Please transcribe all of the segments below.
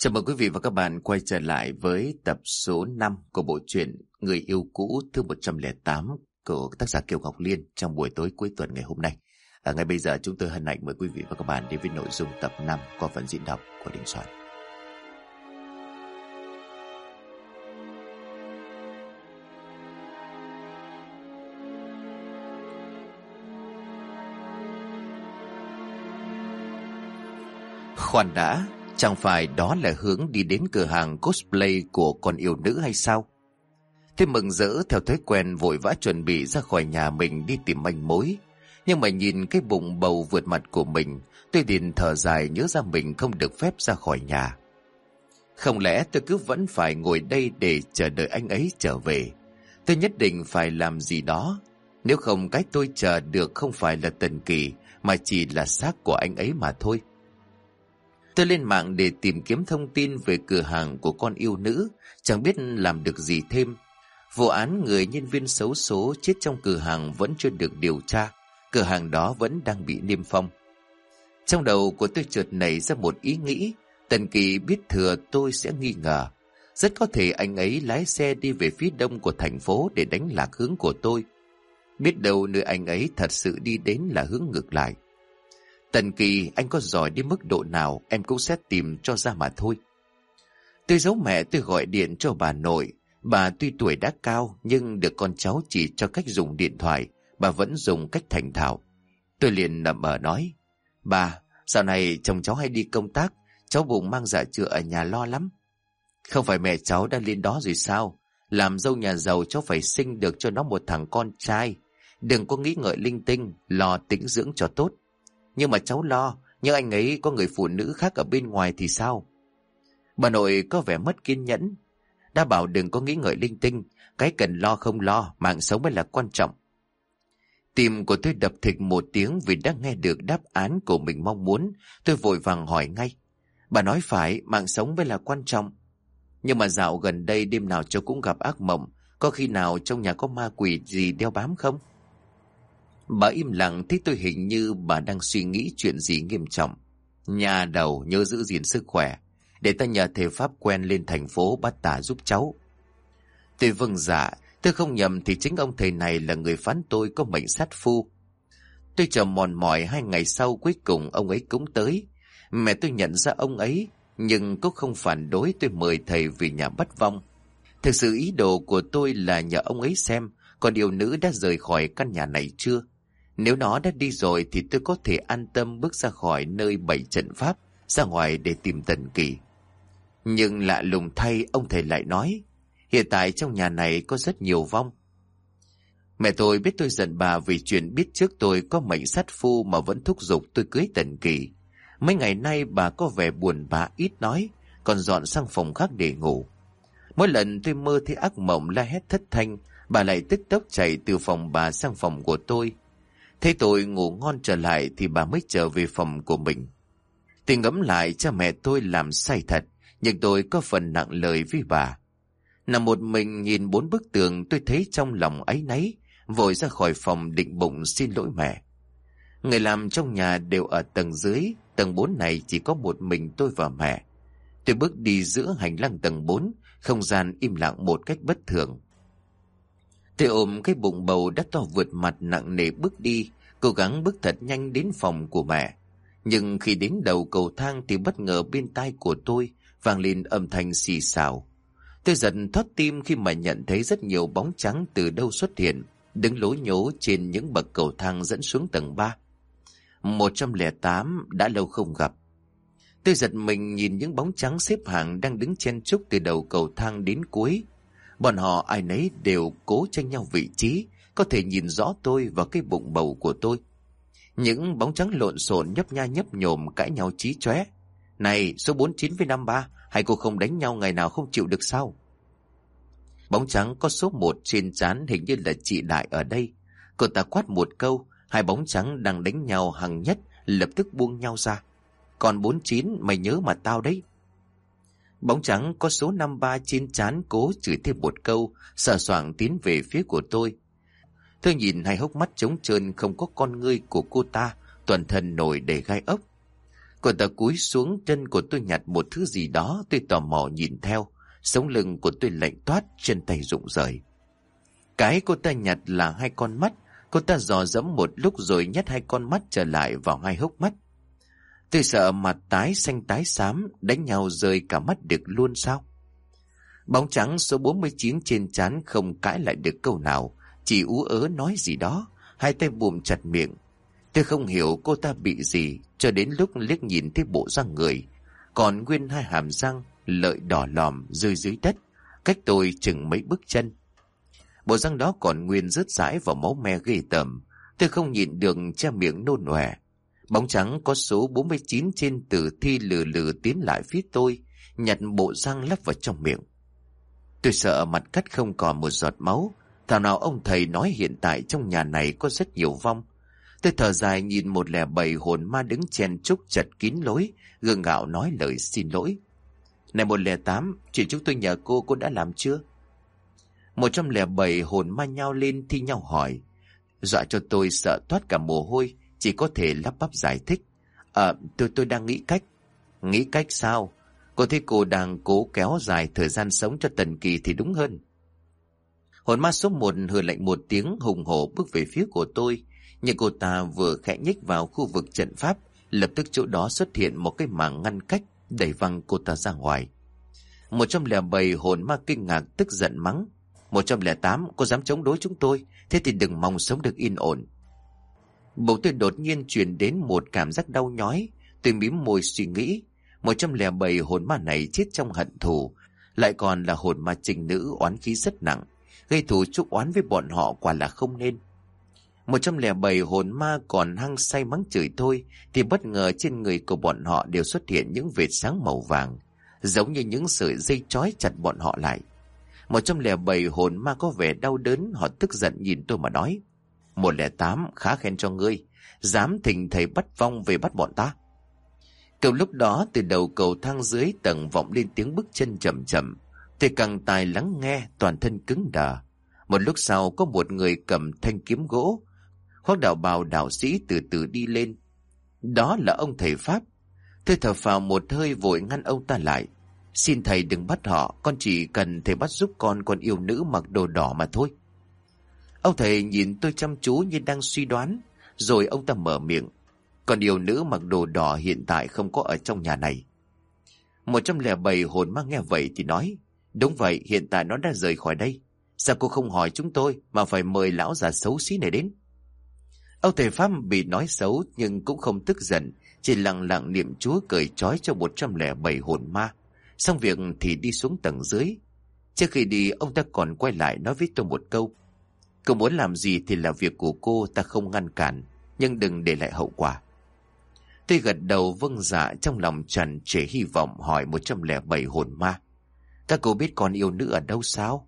Chào mừng quý vị và các bạn quay trở lại với tập số 5 của bộ truyện Người yêu cũ thứ 108 của tác giả Kiều Ngọc Liên trong buổi tối cuối tuần ngày hôm nay. Ngay bây giờ chúng tôi hân hạnh mời quý vị và các bạn đến với nội dung tập 5 qua phần diễn đọc của Đình Soạn. Khoan đã, chẳng phải đó là hướng đi đến cửa hàng cosplay của con yêu nữ hay sao? Tôi mừng rỡ theo thói quen vội vã chuẩn bị ra khỏi nhà mình đi tìm manh mối. Nhưng mà nhìn cái bụng bầu vượt mặt của mình, tôi liền thở dài nhớ ra mình không được phép ra khỏi nhà. Không lẽ tôi cứ vẫn phải ngồi đây để chờ đợi anh ấy trở về? Tôi nhất định phải làm gì đó. Nếu không cái tôi chờ được không phải là Tần Kỳ mà chỉ là xác của anh ấy mà thôi. Tôi lên mạng để tìm kiếm thông tin về cửa hàng của con yêu nữ, chẳng biết làm được gì thêm. Vụ án người nhân viên xấu số chết trong cửa hàng vẫn chưa được điều tra, cửa hàng đó vẫn đang bị niêm phong. Trong đầu của tôi chợt nảy ra một ý nghĩ, Tần Kỳ biết thừa tôi sẽ nghi ngờ. Rất có thể anh ấy lái xe đi về phía đông của thành phố để đánh lạc hướng của tôi. Biết đâu nơi anh ấy thật sự đi đến là hướng ngược lại. Tần Kỳ, anh có giỏi đến mức độ nào em cũng sẽ tìm cho ra mà thôi. Tôi giấu mẹ, tôi gọi điện cho bà nội. Bà tuy tuổi đã cao nhưng được con cháu chỉ cho cách dùng điện thoại, bà vẫn dùng cách thành thạo. Tôi liền nằm ở nói: Bà, dạo này chồng cháu hay đi công tác, cháu bụng mang dạ chữa ở nhà lo lắm. Không phải mẹ cháu đã lên đó rồi sao? Làm dâu nhà giàu cháu phải sinh được cho nó một thằng con trai. Đừng có nghĩ ngợi linh tinh, lo tĩnh dưỡng cho tốt. Nhưng mà cháu lo, nhưng anh ấy có người phụ nữ khác ở bên ngoài thì sao? Bà nội có vẻ mất kiên nhẫn. Đã bảo đừng có nghĩ ngợi linh tinh, cái cần lo không lo, mạng sống mới là quan trọng. Tim của tôi đập thịch một tiếng vì đã nghe được đáp án của mình mong muốn. Tôi vội vàng hỏi ngay: Bà nói phải, mạng sống mới là quan trọng. Nhưng mà dạo gần đây đêm nào cháu cũng gặp ác mộng, có khi nào trong nhà có ma quỷ gì đeo bám không? Bà im lặng, thấy tôi hình như bà đang suy nghĩ chuyện gì nghiêm trọng. Nhà đầu, nhớ giữ gìn sức khỏe, để ta nhờ thầy pháp quen lên thành phố bắt tà giúp cháu. Tôi vâng dạ, tôi không nhầm thì chính ông thầy này là người phán tôi có mệnh sát phu. Tôi chờ mòn mỏi 2 ngày sau, cuối cùng ông ấy cũng tới. Mẹ tôi nhận ra ông ấy, nhưng cũng không phản đối tôi mời thầy về nhà bắt vong. Thực sự ý đồ của tôi là nhờ ông ấy xem con yêu nữ đã rời khỏi căn nhà này chưa. Nếu nó đã đi rồi thì tôi có thể an tâm bước ra khỏi nơi bày trận pháp, ra ngoài để tìm Tần Kỳ. Nhưng lạ lùng thay, ông thầy lại nói: Hiện tại trong nhà này có rất nhiều vong. Mẹ tôi biết tôi giận bà vì chuyện biết trước tôi có mệnh sát phu mà vẫn thúc giục tôi cưới Tần Kỳ. Mấy ngày nay bà có vẻ buồn bã ít nói, còn dọn sang phòng khác để ngủ. Mỗi lần tôi mơ thấy ác mộng la hét thất thanh, bà lại tức tốc chạy từ phòng bà sang phòng của tôi. Thấy tôi ngủ ngon trở lại thì bà mới trở về phòng của mình. Tôi ngẫm lại, cha mẹ tôi làm sai thật, nhưng tôi có phần nặng lời với bà. Nằm một mình nhìn 4 bức tường, tôi thấy trong lòng áy náy, vội ra khỏi phòng định bụng xin lỗi mẹ. Người làm trong nhà đều ở tầng dưới, tầng 4 này chỉ có một mình tôi và mẹ. Tôi bước đi giữa hành lang tầng 4, không gian im lặng một cách bất thường. Tôi ôm cái bụng bầu đã to vượt mặt nặng nề bước đi, cố gắng bước thật nhanh đến phòng của mẹ. Nhưng khi đến đầu cầu thang thì bất ngờ bên tai của tôi vang lên âm thanh xì xào. Tôi giật thót tim khi mà nhận thấy rất nhiều bóng trắng từ đâu xuất hiện, đứng lố nhố trên những bậc cầu thang dẫn xuống tầng 3. 108 đã lâu không gặp. Tôi giật mình nhìn những bóng trắng xếp hàng đang đứng chen chúc từ đầu cầu thang đến cuối. Bọn họ ai nấy đều cố tranh nhau vị trí, có thể nhìn rõ tôi và cái bụng bầu của tôi. Những bóng trắng lộn xộn nhấp nha nhấp nhổm cãi nhau chí chóe. Này, số 49 với 53, hai cô không đánh nhau ngày nào không chịu được sao? Bóng trắng có số 1 trên trán hình như là chị Đại ở đây. Cô ta quát một câu, hai bóng trắng đang đánh nhau hằng nhất lập tức buông nhau ra. Còn 49, mày nhớ mà tao đấy. Bóng trắng có số 53 trên trán cố chửi thêm một câu, sờ soạng tiến về phía của tôi. Tôi nhìn hai hốc mắt trống trơn không có con ngươi của cô ta, toàn thân nổi đầy gai ốc. Cô ta cúi xuống, chân của tôi nhặt một thứ gì đó. Tôi tò mò nhìn theo. Sống lưng của tôi lạnh toát, chân tay rụng rời. Cái cô ta nhặt là 2 con mắt. Cô ta dò dẫm một lúc rồi nhét 2 con mắt trở lại vào 2 hốc mắt. Tôi sợ mặt tái xanh tái xám, đánh nhau rơi cả mắt được luôn sao? Bóng trắng số 49 trên trán không cãi lại được câu nào, chỉ ú ớ nói gì đó, 2 tay bụm chặt miệng. Tôi không hiểu cô ta bị gì, cho đến lúc liếc nhìn thấy bộ răng người, còn nguyên 2 hàm răng lợi đỏ lòm rơi dưới đất, cách tôi chừng mấy bước chân. Bộ răng đó còn nguyên rớt rãi vào máu me ghê tởm. Tôi không nhịn được che miệng nôn ọe. Bóng trắng có số 49 trên tử thi lừ lừ tiến lại phía tôi, nhặt bộ răng lắp vào trong miệng. Tôi sợ mặt cắt không còn một giọt máu. Thảo nào ông thầy nói hiện tại trong nhà này có rất nhiều vong. Tôi thở dài nhìn 107 hồn ma đứng chen chúc chật kín lối, gượng gạo nói lời xin lỗi. Này 108, chuyện chúng tôi nhờ cô đã làm chưa? 107 hồn ma nhao lên thi nhau hỏi. Dọa cho tôi sợ toát cả mồ hôi, chỉ có thể lắp bắp giải thích. Tôi đang nghĩ cách. Nghĩ cách sao? Cô thấy cô đang cố kéo dài thời gian sống cho Tần Kỳ thì đúng hơn. Hồn ma số 1 hừ lạnh một tiếng, hùng hổ bước về phía của tôi. Nhưng cô ta vừa khẽ nhích vào khu vực trận pháp, lập tức chỗ đó xuất hiện một cái mảng ngăn cách, đẩy văng cô ta ra ngoài. 107 hồn ma kinh ngạc tức giận mắng. 108, cô dám chống đối chúng tôi, thế thì đừng mong sống được yên ổn. Bỗng tôi đột nhiên truyền đến một cảm giác đau nhói. Tôi mím môi suy nghĩ, 107 hồn ma này chết trong hận thù, lại còn là hồn ma trinh nữ oán khí rất nặng, gây thù chuốc oán với bọn họ quả là không nên. 107 hồn ma còn hăng say mắng chửi tôi, thì bất ngờ trên người của bọn họ đều xuất hiện những vệt sáng màu vàng, giống như những sợi dây trói chặt bọn họ lại. 107 hồn ma có vẻ đau đớn, họ tức giận nhìn tôi mà nói. 108, khá khen cho ngươi, dám thỉnh thầy bắt vong về bắt bọn ta. Cầu lúc đó từ đầu cầu thang dưới tầng vọng lên tiếng bước chân chậm chậm. Tôi căng tai lắng nghe, toàn thân cứng đờ. Một lúc sau có một người cầm thanh kiếm gỗ, khoác đạo bào đạo sĩ từ từ đi lên. Đó là ông thầy Pháp. Tôi thở phào một hơi vội ngăn ông ta lại. Xin thầy đừng bắt họ, con chỉ cần thầy bắt giúp con yêu nữ mặc đồ đỏ mà thôi. Ông thầy nhìn tôi chăm chú như đang suy đoán, rồi ông ta mở miệng. Con yêu nữ mặc đồ đỏ hiện tại không có ở trong nhà này. 107 hồn ma nghe vậy thì nói. Đúng vậy, hiện tại nó đã rời khỏi đây. Sao cô không hỏi chúng tôi mà phải mời lão già xấu xí này đến? Ông thầy Pháp bị nói xấu nhưng cũng không tức giận, chỉ lặng lặng niệm Chúa cởi trói cho 107 hồn ma. Xong việc thì đi xuống tầng dưới. Trước khi đi, ông ta còn quay lại nói với tôi một câu. Cô muốn làm gì thì là việc của cô, ta không ngăn cản, nhưng đừng để lại hậu quả. Tôi gật đầu vâng dạ, trong lòng tràn trề hy vọng, hỏi 107 hồn ma. Các cô biết con yêu nữ ở đâu sao?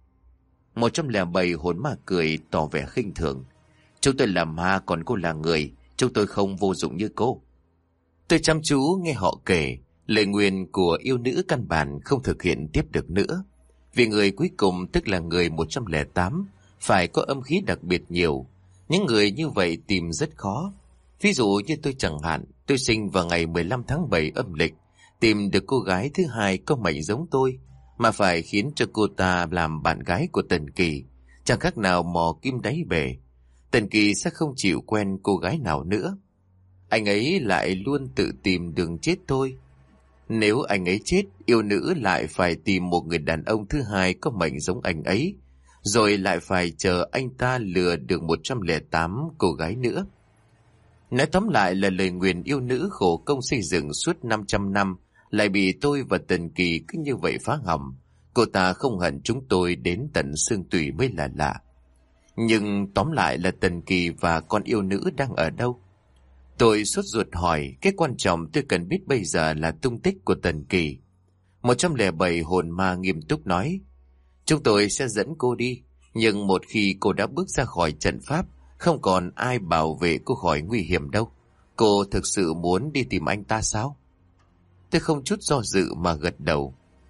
107 hồn ma cười tỏ vẻ khinh thường. Chúng tôi là ma, còn cô là người, chúng tôi không vô dụng như cô. Tôi chăm chú nghe họ kể, lời nguyền của yêu nữ căn bản không thực hiện tiếp được nữa. Vì người cuối cùng, tức là người 108, phải có âm khí đặc biệt nhiều. Những người như vậy tìm rất khó. Ví dụ như tôi chẳng hạn, tôi sinh vào ngày 15 tháng 7 âm lịch, tìm được cô gái thứ hai có mệnh giống tôi, mà phải khiến cho cô ta làm bạn gái của Tần Kỳ, chẳng khác nào mò kim đáy bể. Tần Kỳ sẽ không chịu quen cô gái nào nữa. Anh ấy lại luôn tự tìm đường chết thôi. Nếu anh ấy chết, yêu nữ lại phải tìm một người đàn ông thứ hai có mệnh giống anh ấy, rồi lại phải chờ anh ta lừa được 108 cô gái nữa. Nói tóm lại là lời nguyền yêu nữ khổ công xây dựng suốt 500 năm lại bị tôi và Tần Kỳ cứ như vậy phá hỏng. Cô ta không hận chúng tôi đến tận xương tủy mới là lạ. Nhưng tóm lại là Tần Kỳ và con yêu nữ đang ở đâu? Tôi sốt ruột hỏi, cái quan trọng tôi cần biết bây giờ là tung tích của Tần Kỳ. 107 hồn ma nghiêm túc nói. Chúng tôi sẽ dẫn cô đi, nhưng một khi cô đã bước ra khỏi trận pháp, không còn ai bảo vệ cô khỏi nguy hiểm đâu. Cô thực sự muốn đi tìm anh ta sao? Tôi không chút do dự mà gật đầu.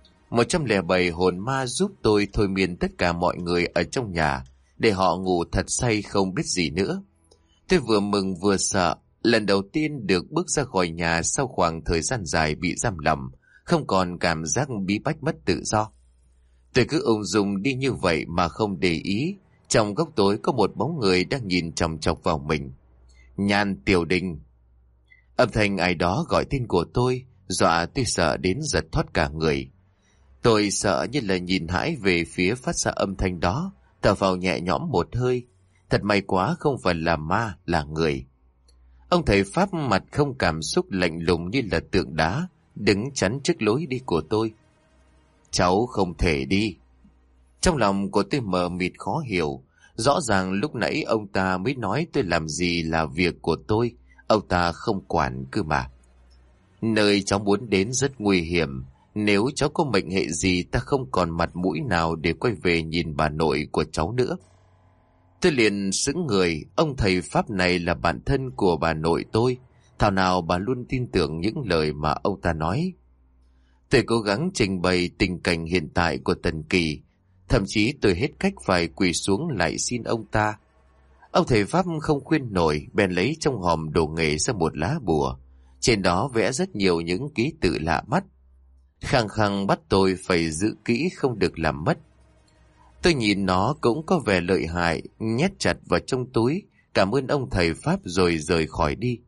107 hồn ma giúp tôi thôi miên tất cả mọi người ở trong nhà, để họ ngủ thật say không biết gì nữa. Tôi vừa mừng vừa sợ, Lần đầu tiên được bước ra khỏi nhà sau khoảng thời gian dài bị giam lỏng, không còn cảm giác bí bách mất tự do. Tôi cứ ung dung đi như vậy mà không để ý, trong góc tối có một bóng người đang nhìn chòng chọc vào mình. Nhan Tiểu Đình. Âm thanh ai đó gọi tên của tôi, dọa tôi sợ đến giật thoát cả người. Tôi sợ như là nhìn hãi về phía phát ra âm thanh đó, thở phào nhẹ nhõm một hơi. Thật may quá không phải là ma, là người. Ông thầy Pháp mặt không cảm xúc, lạnh lùng như là tượng đá, đứng chắn trước lối đi của tôi. Cháu không thể đi. Trong lòng của tôi mờ mịt khó hiểu. Rõ ràng lúc nãy ông ta mới nói tôi làm gì là việc của tôi, ông ta không quản cơ mà. Nơi cháu muốn đến rất nguy hiểm. Nếu cháu có mệnh hệ gì, ta không còn mặt mũi nào để quay về nhìn bà nội của cháu nữa. Tôi liền sững người. Ông thầy Pháp này là bạn thân của bà nội tôi, thảo nào bà luôn tin tưởng những lời mà ông ta nói. Tôi cố gắng trình bày tình cảnh hiện tại của Tần Kỳ, thậm chí tôi hết cách phải quỳ xuống lại xin ông ta. Ông thầy Pháp không khuyên nổi, bèn lấy trong hòm đồ nghề ra một lá bùa, trên đó vẽ rất nhiều những ký tự lạ mắt, khăng khăng bắt tôi phải giữ kỹ không được làm mất. Tôi nhìn nó cũng có vẻ lợi hại, nhét chặt vào trong túi, cảm ơn ông thầy Pháp rồi rời khỏi đi.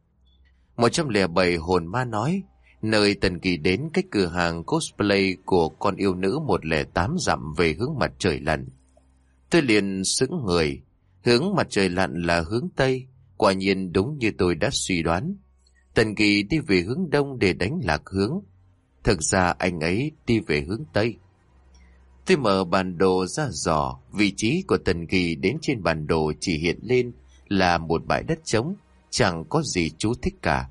107 hồn ma nói, nơi Tần Kỳ đến cách cửa hàng cosplay của con yêu nữ 108 dặm về hướng mặt trời lặn. Tôi liền sững người, hướng mặt trời lặn là hướng Tây, quả nhiên đúng như tôi đã suy đoán. Tần Kỳ đi về hướng Đông để đánh lạc hướng. Thực ra anh ấy đi về hướng Tây. Tôi mở bản đồ ra dò, vị trí của Tần Kỳ đến trên bản đồ chỉ hiện lên là một bãi đất trống, chẳng có gì chú thích cả.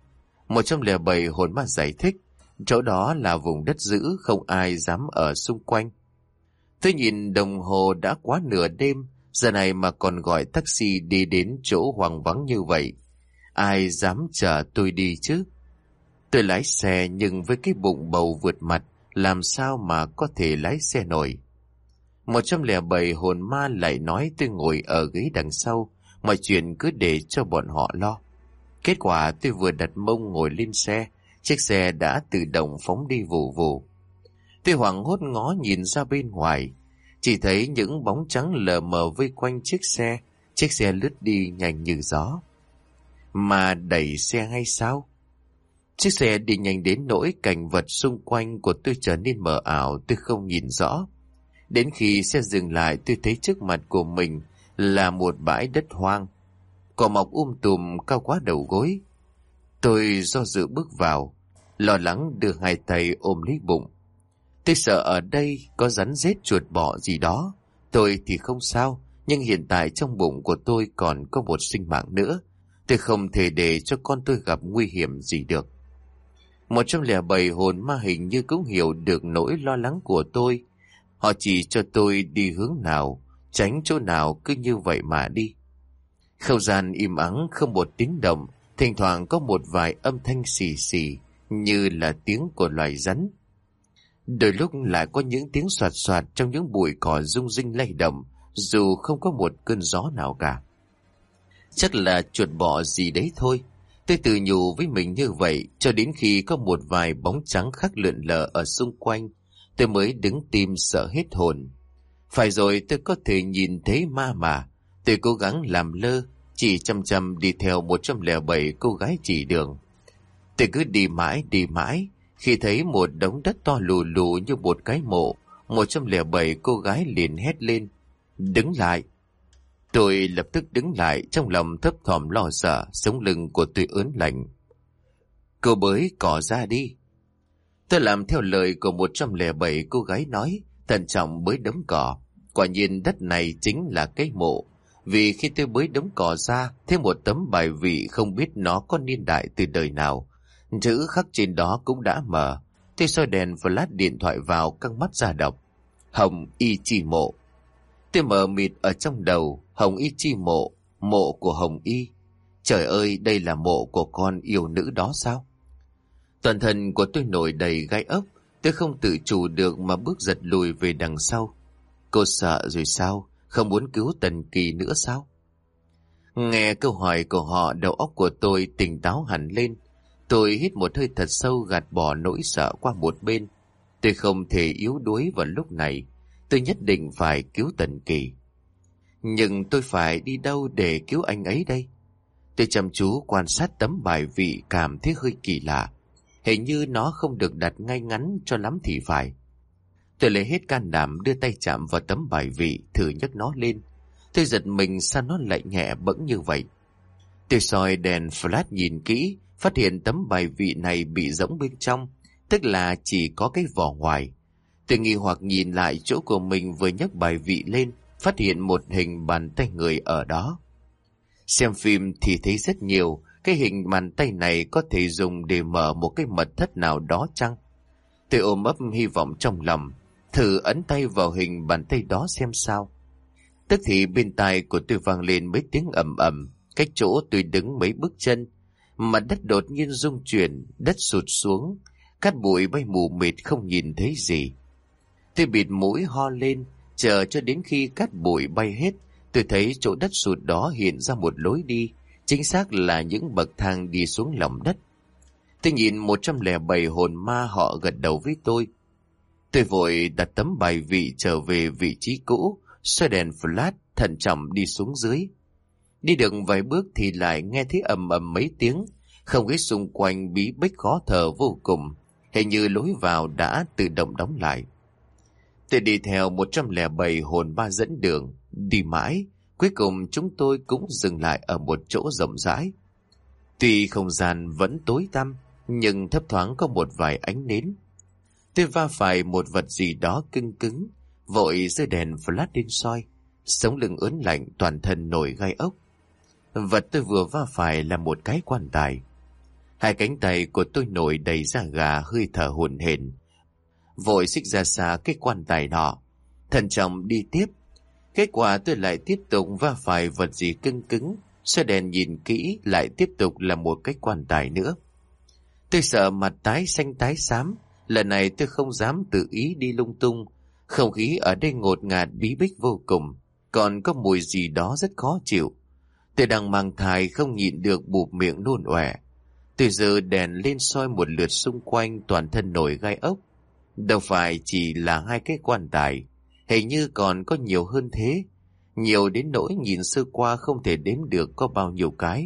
107 hồn ma giải thích, chỗ đó là vùng đất giữ, không ai dám ở xung quanh. Tôi nhìn đồng hồ đã quá nửa đêm, giờ này mà còn gọi taxi đi đến chỗ hoang vắng như vậy. Ai dám chở tôi đi chứ? Tôi lái xe nhưng với cái bụng bầu vượt mặt, làm sao mà có thể lái xe nổi. 107 hồn ma lại nói tôi ngồi ở ghế đằng sau, mọi chuyện cứ để cho bọn họ lo. Kết quả tôi vừa đặt mông ngồi lên xe, chiếc xe đã tự động phóng đi vù vù. Tôi hoảng hốt ngó nhìn ra bên ngoài, chỉ thấy những bóng trắng lờ mờ vây quanh chiếc xe lướt đi nhanh như gió. Mà đẩy xe hay sao? Chiếc xe đi nhanh đến nỗi cảnh vật xung quanh của tôi trở nên mờ ảo, tôi không nhìn rõ. Đến khi xe dừng lại, tôi thấy trước mặt của mình là một bãi đất hoang, cỏ mọc tùm cao quá đầu gối. Tôi do dự bước vào, lo lắng đưa hai tay ôm lấy bụng. Tôi sợ ở đây có rắn rết chuột bọ gì đó. Tôi thì không sao, nhưng hiện tại trong bụng của tôi còn có một sinh mạng nữa. Tôi không thể để cho con tôi gặp nguy hiểm gì được. 107 hồn ma hình như cũng hiểu được nỗi lo lắng của tôi. Họ chỉ cho tôi đi hướng nào, tránh chỗ nào, cứ như vậy mà đi. Không gian im ắng, không một tiếng động, thỉnh thoảng có một vài âm thanh xì xì như là tiếng của loài rắn. Đôi lúc lại có những tiếng soạt soạt trong những bụi cỏ rung rinh lay động, dù không có một cơn gió nào cả. Chắc là chuột bọ gì đấy thôi. Tôi tự nhủ với mình như vậy cho đến khi có một vài bóng trắng khác lượn lờ ở xung quanh, tôi mới đứng tim sợ hết hồn. Phải rồi, tôi có thể nhìn thấy ma mà. Tôi cố gắng làm lơ, chỉ chăm chăm đi theo 107 cô gái chỉ đường. Tôi cứ đi mãi, khi thấy một đống đất to lù lù như một cái mộ, 107 cô gái liền hét lên, đứng lại. Tôi lập tức đứng lại, trong lòng thấp thỏm lo sợ, sống lưng của tôi ớn lạnh. Cô bới cỏ ra đi. Tôi làm theo lời của 107 cô gái nói, thận trọng bới đống cỏ. Quả nhiên đất này chính là cái mộ, vì khi tôi bới đống cỏ ra, thêm một tấm bài vị không biết nó có niên đại từ đời nào. Chữ khắc trên đó cũng đã mờ. Tôi soi đèn flash điện thoại vào, căng mắt ra đọc Hồng Y Chi Mộ. Tôi mờ mịt ở trong đầu, Hồng Y Chi Mộ, mộ của Hồng Y. Trời ơi, đây là mộ của con yêu nữ đó sao? Toàn thân của tôi nổi đầy gai ốc, tôi không tự chủ được mà bước giật lùi về đằng sau. Cô sợ rồi sao? Không muốn cứu Tần Kỳ nữa sao? Nghe câu hỏi của họ, đầu óc của tôi tỉnh táo hẳn lên. Tôi hít một hơi thật sâu, gạt bỏ nỗi sợ qua một bên. Tôi không thể yếu đuối vào lúc này. Tôi nhất định phải cứu Tần Kỳ. Nhưng tôi phải đi đâu để cứu anh ấy đây? Tôi chăm chú quan sát tấm bài vị, cảm thấy hơi kỳ lạ. Hình như nó không được đặt ngay ngắn cho lắm thì phải. Tôi lấy hết can đảm đưa tay chạm vào tấm bài vị, thử nhấc nó lên. Tôi giật mình, sao nó lại nhẹ bẫng như vậy? Tôi soi đèn flash nhìn kỹ, phát hiện tấm bài vị này bị rỗng bên trong, tức là chỉ có cái vỏ ngoài. Tôi nghi hoặc nhìn lại chỗ của mình vừa nhấc bài vị lên, phát hiện một hình bàn tay người ở đó. Xem phim thì thấy rất nhiều, cái hình bàn tay này có thể dùng để mở một cái mật thất nào đó chăng? Tôi ôm ấp hy vọng trong lòng, thử ấn tay vào hình bàn tay đó xem sao. Tức thì bên tai của tôi vang lên mấy tiếng ầm ầm, cách chỗ tôi đứng mấy bước chân. Mặt đất đột nhiên rung chuyển, đất sụt xuống, cát bụi bay mù mịt không nhìn thấy gì. Tôi bịt mũi ho lên, chờ cho đến khi cát bụi bay hết, tôi thấy chỗ đất sụt đó hiện ra một lối đi, chính xác là những bậc thang đi xuống lòng đất. Tôi nhìn 107 hồn ma, họ gật đầu với tôi. Tôi vội đặt tấm bài vị trở về vị trí cũ, xoay đèn flash, thận trọng đi xuống dưới. Đi được vài bước thì lại nghe thấy ầm ầm mấy tiếng, không khí xung quanh bí bách khó thở vô cùng, hình như lối vào đã tự động đóng lại. Tôi đi theo 107 hồn ma dẫn đường, đi mãi, cuối cùng chúng tôi cũng dừng lại ở một chỗ rộng rãi. Tuy không gian vẫn tối tăm, nhưng thấp thoáng có một vài ánh nến. Tôi va phải một vật gì đó cứng cứng, vội giơ đèn flash lên soi, sống lưng ớn lạnh, toàn thân nổi gai ốc. Vật tôi vừa va phải là một cái quan tài. Hai cánh tay của tôi nổi đầy da gà, hơi thở hổn hển, vội xích ra xa cái quan tài nọ, thận trọng đi tiếp. Kết quả tôi lại tiếp tục va phải vật gì cứng cứng, xoay đèn nhìn kỹ lại tiếp tục là một cái quan tài nữa. Tôi sợ mặt tái xanh tái xám, lần này tôi không dám tự ý đi lung tung. Không khí ở đây ngột ngạt bí bách vô cùng, còn có mùi gì đó rất khó chịu. Tôi đang mang thai không nhịn được bụp miệng nôn ọe. Tôi giơ đèn lên soi một lượt xung quanh, toàn thân nổi gai ốc. Đâu phải chỉ là hai cái quan tài, hình như còn có nhiều hơn thế, nhiều đến nỗi nhìn sơ qua không thể đếm được có bao nhiêu cái.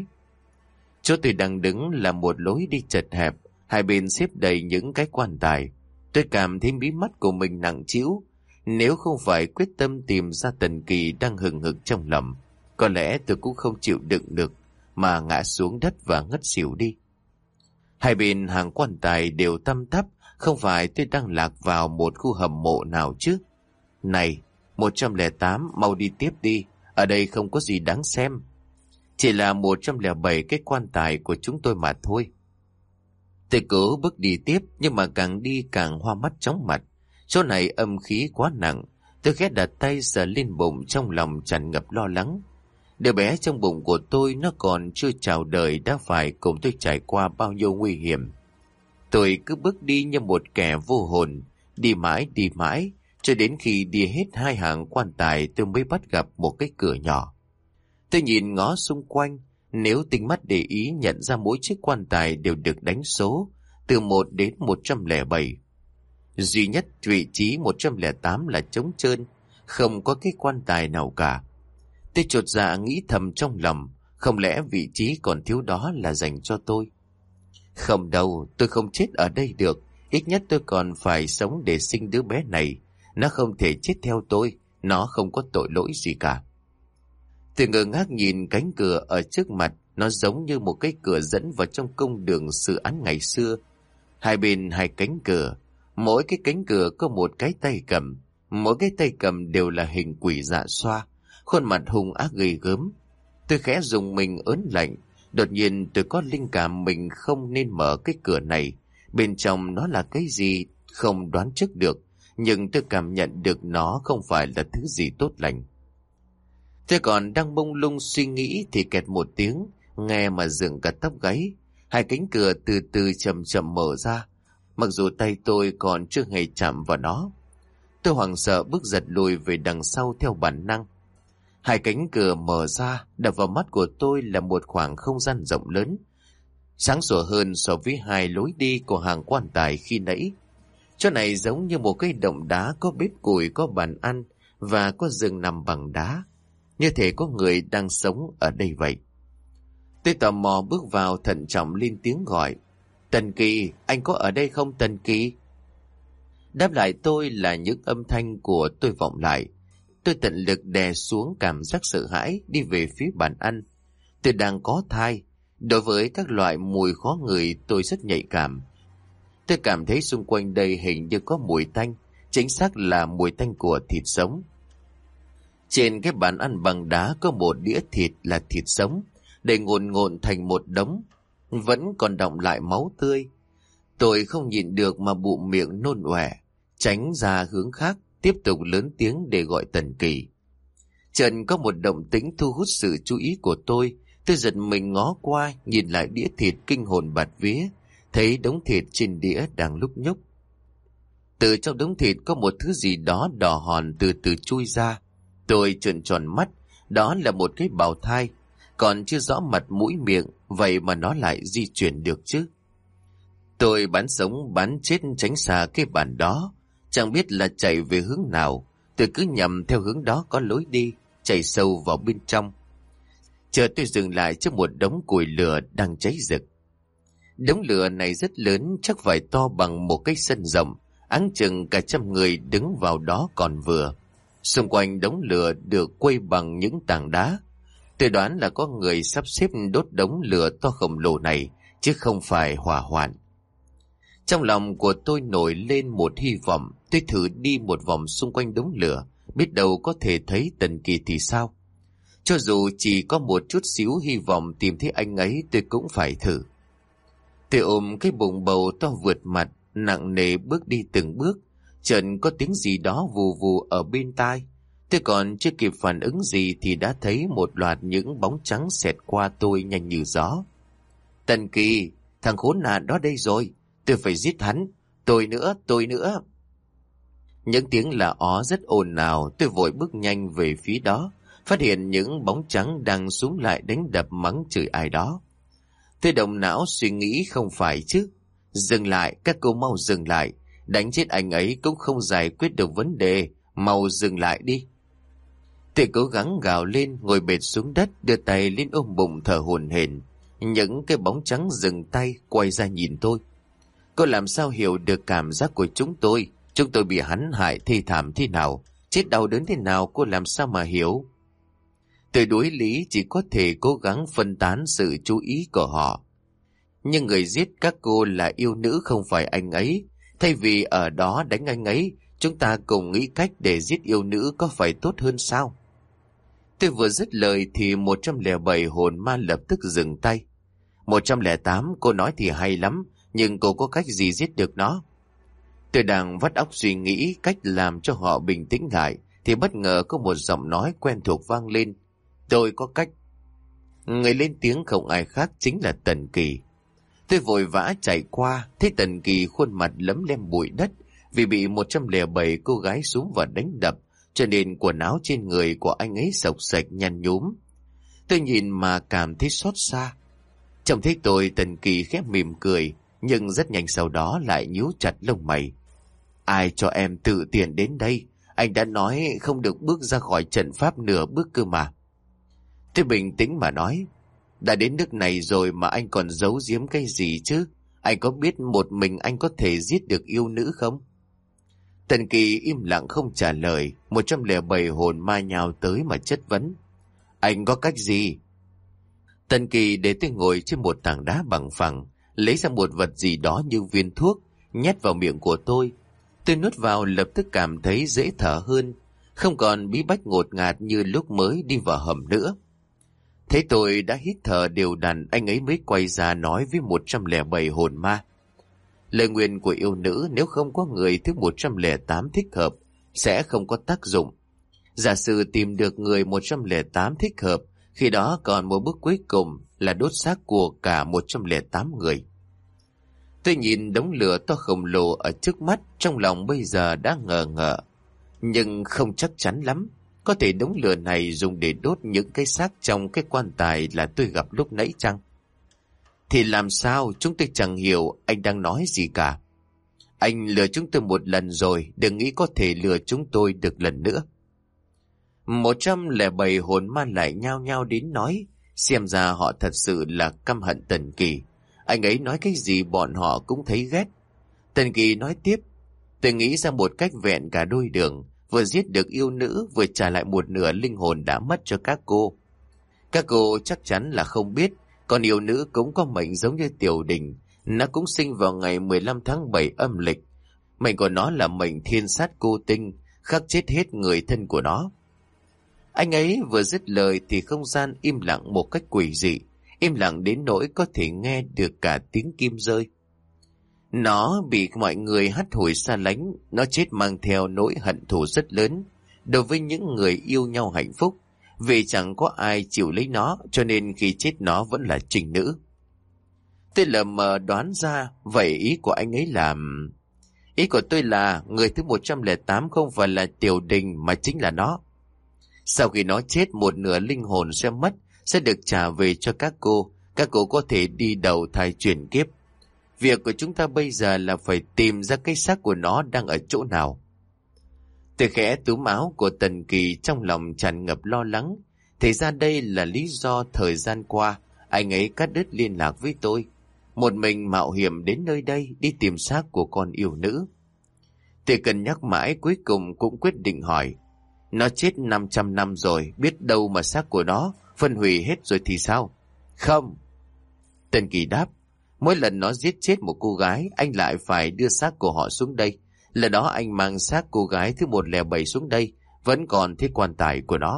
Chỗ tôi đang đứng là một lối đi chật hẹp, hai bên xếp đầy những cái quan tài. Tôi cảm thấy mí mắt của mình nặng trĩu. Nếu không phải quyết tâm tìm ra Tần Kỳ đang hừng hực trong lòng, có lẽ tôi cũng không chịu đựng được mà ngã xuống đất và ngất xỉu đi. Hai bên hàng quan tài đều tăm tắp, không phải tôi đang lạc vào một khu hầm mộ nào chứ? Này, 108, mau đi tiếp đi, ở đây không có gì đáng xem. Chỉ là 107 cái quan tài của chúng tôi mà thôi. Tôi cố bước đi tiếp, nhưng mà càng đi càng hoa mắt chóng mặt. Chỗ này âm khí quá nặng. Tôi khẽ đặt tay sờ lên bụng, trong lòng tràn ngập lo lắng. Đứa bé trong bụng của tôi nó còn chưa chào đời đã phải cùng tôi trải qua bao nhiêu nguy hiểm. Tôi cứ bước đi như một kẻ vô hồn, đi mãi, cho đến khi đi hết hai hàng quan tài tôi mới bắt gặp một cái cửa nhỏ. Tôi nhìn ngó xung quanh, nếu tinh mắt để ý nhận ra mỗi chiếc quan tài đều được đánh số, từ 1 đến 107. Duy nhất vị trí 108 là trống trơn, không có cái quan tài nào cả. Tôi chột dạ nghĩ thầm trong lòng, không lẽ vị trí còn thiếu đó là dành cho tôi? Không đâu, tôi không chết ở đây được, ít nhất tôi còn phải sống để sinh đứa bé này. Nó không thể chết theo tôi, nó không có tội lỗi gì cả. Tôi ngơ ngác nhìn cánh cửa ở trước mặt, nó giống như một cái cửa dẫn vào trong cung đường xử án ngày xưa. Hai bên hai cánh cửa, mỗi cái cánh cửa có một cái tay cầm, mỗi cái tay cầm đều là hình quỷ dạ xoa, khuôn mặt hung ác ghê gớm. Tôi khẽ dùng mình ớn lạnh, đột nhiên tôi có linh cảm mình không nên mở cái cửa này. Bên trong nó là cái gì không đoán trước được, nhưng tôi cảm nhận được nó không phải là thứ gì tốt lành. Tôi còn đang mông lung suy nghĩ thì kẹt một tiếng, nghe mà dựng cả tóc gáy. Hai cánh cửa từ từ chậm chậm mở ra, mặc dù tay tôi còn chưa hề chạm vào nó. Tôi hoảng sợ bước giật lùi về đằng sau theo bản năng. Hai cánh cửa mở ra, đập vào mắt của tôi là một khoảng không gian rộng lớn, sáng sủa hơn so với hai lối đi của hàng quan tài khi nãy. Chỗ này giống như một cái động đá, có bếp củi, có bàn ăn và có giường nằm bằng đá, như thể có người đang sống ở đây vậy. Tôi tò mò bước vào, thận trọng lên tiếng gọi: Tần Kỳ, anh có ở đây không Tần Kỳ? Đáp lại tôi là những âm thanh của tôi vọng lại. Tôi tận lực đè xuống cảm giác sợ hãi, đi về phía bàn ăn. Tôi đang có thai. Đối với các loại mùi khó ngửi tôi rất nhạy cảm. Tôi cảm thấy xung quanh đây hình như có mùi tanh, chính xác là mùi tanh của thịt sống. Trên cái bàn ăn bằng đá có một đĩa thịt là thịt sống, để ngổn ngộn thành một đống, vẫn còn đọng lại máu tươi. Tôi không nhịn được mà bụng miệng nôn ọe, tránh ra hướng khác, tiếp tục lớn tiếng để gọi Tần Kỳ. Chợt có một động tĩnh thu hút sự chú ý của tôi. Tôi giật mình ngó qua, nhìn lại đĩa thịt, kinh hồn bạt vía, thấy đống thịt trên đĩa đang lúc nhúc. Từ trong đống thịt có một thứ gì đó đỏ hòn từ từ chui ra. Tôi trợn tròn mắt, đó là một cái bào thai, còn chưa rõ mặt mũi miệng, vậy mà nó lại di chuyển được chứ. Tôi bán sống bán chết tránh xa cái bàn đó, chẳng biết là chạy về hướng nào. Tôi cứ nhầm theo hướng đó có lối đi, chạy sâu vào bên trong. Chợt tôi dừng lại trước một đống củi lửa đang cháy rực. Đống lửa này rất lớn, chắc phải to bằng một cái sân rộng, áng chừng cả trăm người đứng vào đó còn vừa. Xung quanh đống lửa được quây bằng những tảng đá. Tôi đoán là có người sắp xếp đốt đống lửa to khổng lồ này, chứ không phải hỏa hoạn. Trong lòng của tôi nổi lên một hy vọng. Tôi thử đi một vòng xung quanh đống lửa, biết đâu có thể thấy Tần Kỳ thì sao. Cho dù chỉ có một chút xíu hy vọng tìm thấy anh ấy, tôi cũng phải thử. Tôi ôm cái bụng bầu to vượt mặt, nặng nề bước đi từng bước. Chợt có tiếng gì đó vù vù ở bên tai. Tôi còn chưa kịp phản ứng gì thì đã thấy một loạt những bóng trắng xẹt qua tôi nhanh như gió. Tần Kỳ, thằng khốn nạn đó đây rồi, tôi phải giết hắn. Tôi nữa, tôi nữa. Những tiếng là ó rất ồn ào. Tôi vội bước nhanh về phía đó, phát hiện những bóng trắng đang xúm lại đánh đập mắng chửi ai đó. Tôi động não suy nghĩ không phải chứ. Dừng lại, các cô mau dừng lại. Đánh chết anh ấy cũng không giải quyết được vấn đề. Mau dừng lại đi. Tôi cố gắng gào lên, ngồi bệt xuống đất, đưa tay lên ôm bụng thở hổn hển. Những cái bóng trắng dừng tay, quay ra nhìn tôi. Cô làm sao hiểu được cảm giác của chúng tôi? Chúng tôi bị hắn hại thê thảm thế nào, chết đau đớn thế nào, cô làm sao mà hiểu? Tôi đối lý chỉ có thể cố gắng phân tán sự chú ý của họ. Nhưng người giết các cô là yêu nữ, không phải anh ấy. Thay vì ở đó đánh anh ấy, chúng ta cùng nghĩ cách để giết yêu nữ có phải tốt hơn sao? Tôi vừa dứt lời thì 107 hồn ma lập tức dừng tay. 108, cô nói thì hay lắm, nhưng cô có cách gì giết được nó? Tôi đang vắt óc suy nghĩ cách làm cho họ bình tĩnh lại, thì bất ngờ có một giọng nói quen thuộc vang lên. Tôi có cách. Người lên tiếng không ai khác chính là Tần Kỳ. Tôi vội vã chạy qua, thấy Tần Kỳ khuôn mặt lấm lem bụi đất, vì bị 107 cô gái xuống và đánh đập, cho nên quần áo trên người của anh ấy xộc xệch nhăn nhúm. Tôi nhìn mà cảm thấy xót xa. Trông thấy tôi, Tần Kỳ khẽ mỉm cười, nhưng rất nhanh sau đó lại nhíu chặt lông mày. Ai cho em tự tiện đến đây? Anh đã nói không được bước ra khỏi trận pháp nửa bước cơ mà. Tôi bình tĩnh mà nói. Đã đến nước này rồi mà anh còn giấu giếm cái gì chứ? Anh có biết một mình anh có thể giết được yêu nữ không? Tần Kỳ im lặng không trả lời. 107 hồn ma nhào tới mà chất vấn. Anh có cách gì? Tần Kỳ để tôi ngồi trên một tảng đá bằng phẳng, lấy ra một vật gì đó như viên thuốc, nhét vào miệng của tôi. Tôi nuốt vào lập tức cảm thấy dễ thở hơn, không còn bí bách ngột ngạt như lúc mới đi vào hầm nữa. Thấy tôi đã hít thở đều đặn, anh ấy mới quay ra nói với 107 hồn ma. Lời nguyền của yêu nữ nếu không có người thứ 108 thích hợp sẽ không có tác dụng. Giả sử tìm được người 108 thích hợp, khi đó còn một bước cuối cùng là đốt xác của cả 108 người. Tôi nhìn đống lửa to khổng lồ ở trước mắt, trong lòng bây giờ đã ngờ ngợ, nhưng không chắc chắn lắm. Có thể đống lửa này dùng để đốt những cái xác trong cái quan tài là tôi gặp lúc nãy chăng? Thì làm sao, chúng tôi chẳng hiểu anh đang nói gì cả. Anh lừa chúng tôi một lần rồi, đừng nghĩ có thể lừa chúng tôi được lần nữa. 107 hồn ma lại nhao nhao đến nói, xem ra họ thật sự là căm hận Tần Kỳ. Anh ấy nói cái gì bọn họ cũng thấy ghét. Tần Kỳ nói tiếp, tôi nghĩ ra một cách vẹn cả đôi đường, vừa giết được yêu nữ, vừa trả lại một nửa linh hồn đã mất cho các cô. Các cô chắc chắn là không biết, còn yêu nữ cũng có mệnh giống như Tiểu Đình, nó cũng sinh vào ngày 15 tháng 7 âm lịch. Mệnh của nó là mệnh thiên sát cô tinh, khắc chết hết người thân của nó. Anh ấy vừa dứt lời thì không gian im lặng một cách quỷ dị, im lặng đến nỗi có thể nghe được cả tiếng kim rơi. Nó bị mọi người hắt hủi xa lánh, nó chết mang theo nỗi hận thù rất lớn đối với những người yêu nhau hạnh phúc, vì chẳng có ai chịu lấy nó, cho nên khi chết nó vẫn là trinh nữ. Tôi lờ mờ đoán ra, vậy ý của anh ấy là... Ý của tôi là người thứ 108 không phải là Tiểu Đình mà chính là nó. Sau khi nó chết, một nửa linh hồn sẽ mất, sẽ được trả về cho các cô có thể đi đầu thai chuyển kiếp. Việc của chúng ta bây giờ là phải tìm ra cái xác của nó đang ở chỗ nào. Tôi khẽ túm áo của Tần Kỳ, trong lòng tràn ngập lo lắng. Thì ra đây là lý do thời gian qua anh ấy cắt đứt liên lạc với tôi, một mình mạo hiểm đến nơi đây đi tìm xác của con yêu nữ. Tôi cân nhắc mãi, cuối cùng cũng quyết định hỏi, nó chết 500 năm rồi, biết đâu mà xác của nó phân hủy hết rồi thì sao? Không. Tần Kỳ đáp, mỗi lần nó giết chết một cô gái, anh lại phải đưa xác của họ xuống đây. Lần đó anh mang xác cô gái thứ 107 xuống đây, vẫn còn thấy quan tài của nó.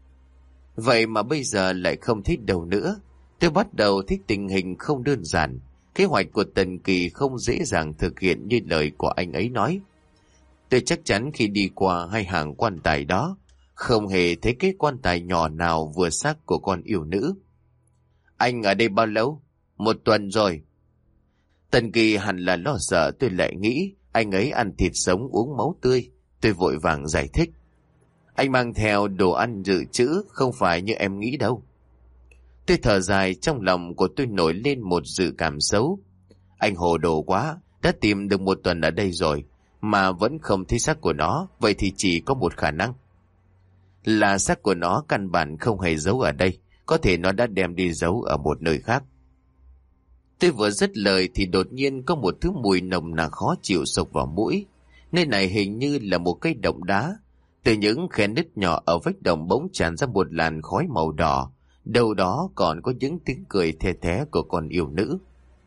Vậy mà bây giờ lại không thích đâu nữa. Tôi bắt đầu thích tình hình không đơn giản. Kế hoạch của Tần Kỳ không dễ dàng thực hiện như lời của anh ấy nói. Tôi chắc chắn khi đi qua hai hàng quan tài đó, không hề thấy cái quan tài nhỏ nào vừa xác của con yêu nữ. Anh ở đây bao lâu? 1 tuần rồi. Tần Kỳ hẳn là lo sợ tôi lại nghĩ anh ấy ăn thịt sống uống máu tươi. Tôi vội vàng giải thích. Anh mang theo đồ ăn dự trữ, không phải như em nghĩ đâu. Tôi thở dài, trong lòng của tôi nổi lên một dự cảm xấu. Anh hồ đồ quá, đã tìm được 1 tuần ở đây rồi mà vẫn không thấy xác của nó, vậy thì chỉ có một khả năng là xác của nó căn bản không hề giấu ở đây, có thể nó đã đem đi giấu ở một nơi khác. Tôi vừa dứt lời thì đột nhiên có một thứ mùi nồng nặc khó chịu xộc vào mũi. Nơi này hình như là một cái động đá. Từ những khe nứt nhỏ ở vách động bỗng tràn ra một làn khói màu đỏ, đâu đó còn có những tiếng cười the thé của con yêu nữ.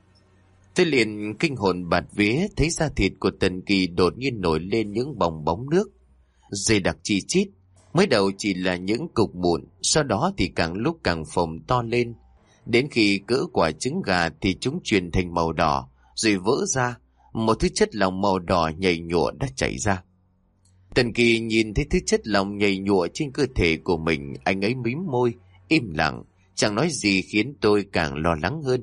Tôi liền kinh hồn bạt vía, thấy da thịt của Tần Kỳ đột nhiên nổi lên những bong bóng nước, dày đặc chi chít. Mới đầu chỉ là những cục mụn, sau đó thì càng lúc càng phồng to lên. Đến khi cỡ quả trứng gà thì chúng chuyển thành màu đỏ, rồi vỡ ra, một thứ chất lỏng màu đỏ nhầy nhụa đã chảy ra. Tần Kỳ nhìn thấy thứ chất lỏng nhầy nhụa trên cơ thể của mình, anh ấy mím môi, im lặng, chẳng nói gì khiến tôi càng lo lắng hơn.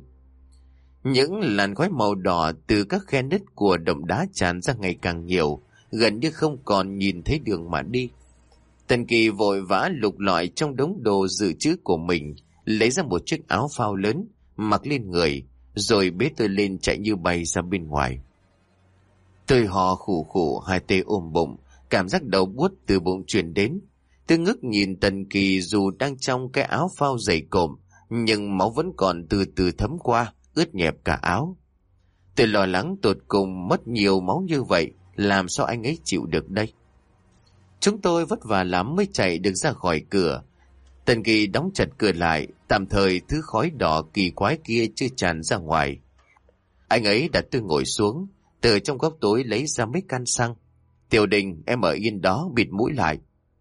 Những làn khói màu đỏ từ các khe nứt của động đá tràn ra ngày càng nhiều, gần như không còn nhìn thấy đường mà đi. Tần Kỳ vội vã lục lọi trong đống đồ dự trữ của mình, lấy ra một chiếc áo phao lớn, mặc lên người, rồi bế tôi lên chạy như bay ra bên ngoài. Tôi hò khủ khủ, hai tay ôm bụng, cảm giác đau buốt từ bụng truyền đến. Tôi ngước nhìn Tần Kỳ, dù đang trong cái áo phao dày cộm, nhưng máu vẫn còn từ từ thấm qua, ướt nhẹp cả áo. Tôi lo lắng tột cùng, mất nhiều máu như vậy, làm sao anh ấy chịu được đây? Chúng tôi vất vả lắm mới chạy được ra khỏi cửa. Tần Kỳ đóng chặt cửa lại, tạm thời thứ khói đỏ kỳ quái kia chưa tràn ra ngoài. Anh ấy đặt tôi ngồi xuống, từ trong góc tối lấy ra mấy can xăng. Tiểu Đình, em ở yên đó, bịt mũi lại.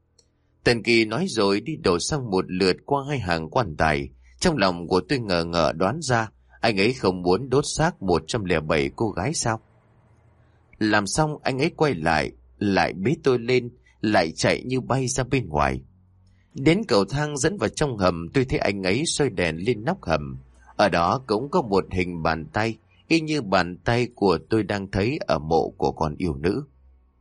Tần Kỳ nói rồi đi đổ xăng một lượt qua hai hàng quan tài. Trong lòng của tôi ngờ ngợ đoán ra anh ấy không muốn đốt xác 107 cô gái sao? Làm xong anh ấy quay lại bế tôi lên, lại chạy như bay ra bên ngoài. Đến cầu thang dẫn vào trong hầm, tôi thấy anh ấy soi đèn lên nóc hầm. Ở đó cũng có một hình bàn tay, y như bàn tay của tôi đang thấy ở mộ của con yêu nữ.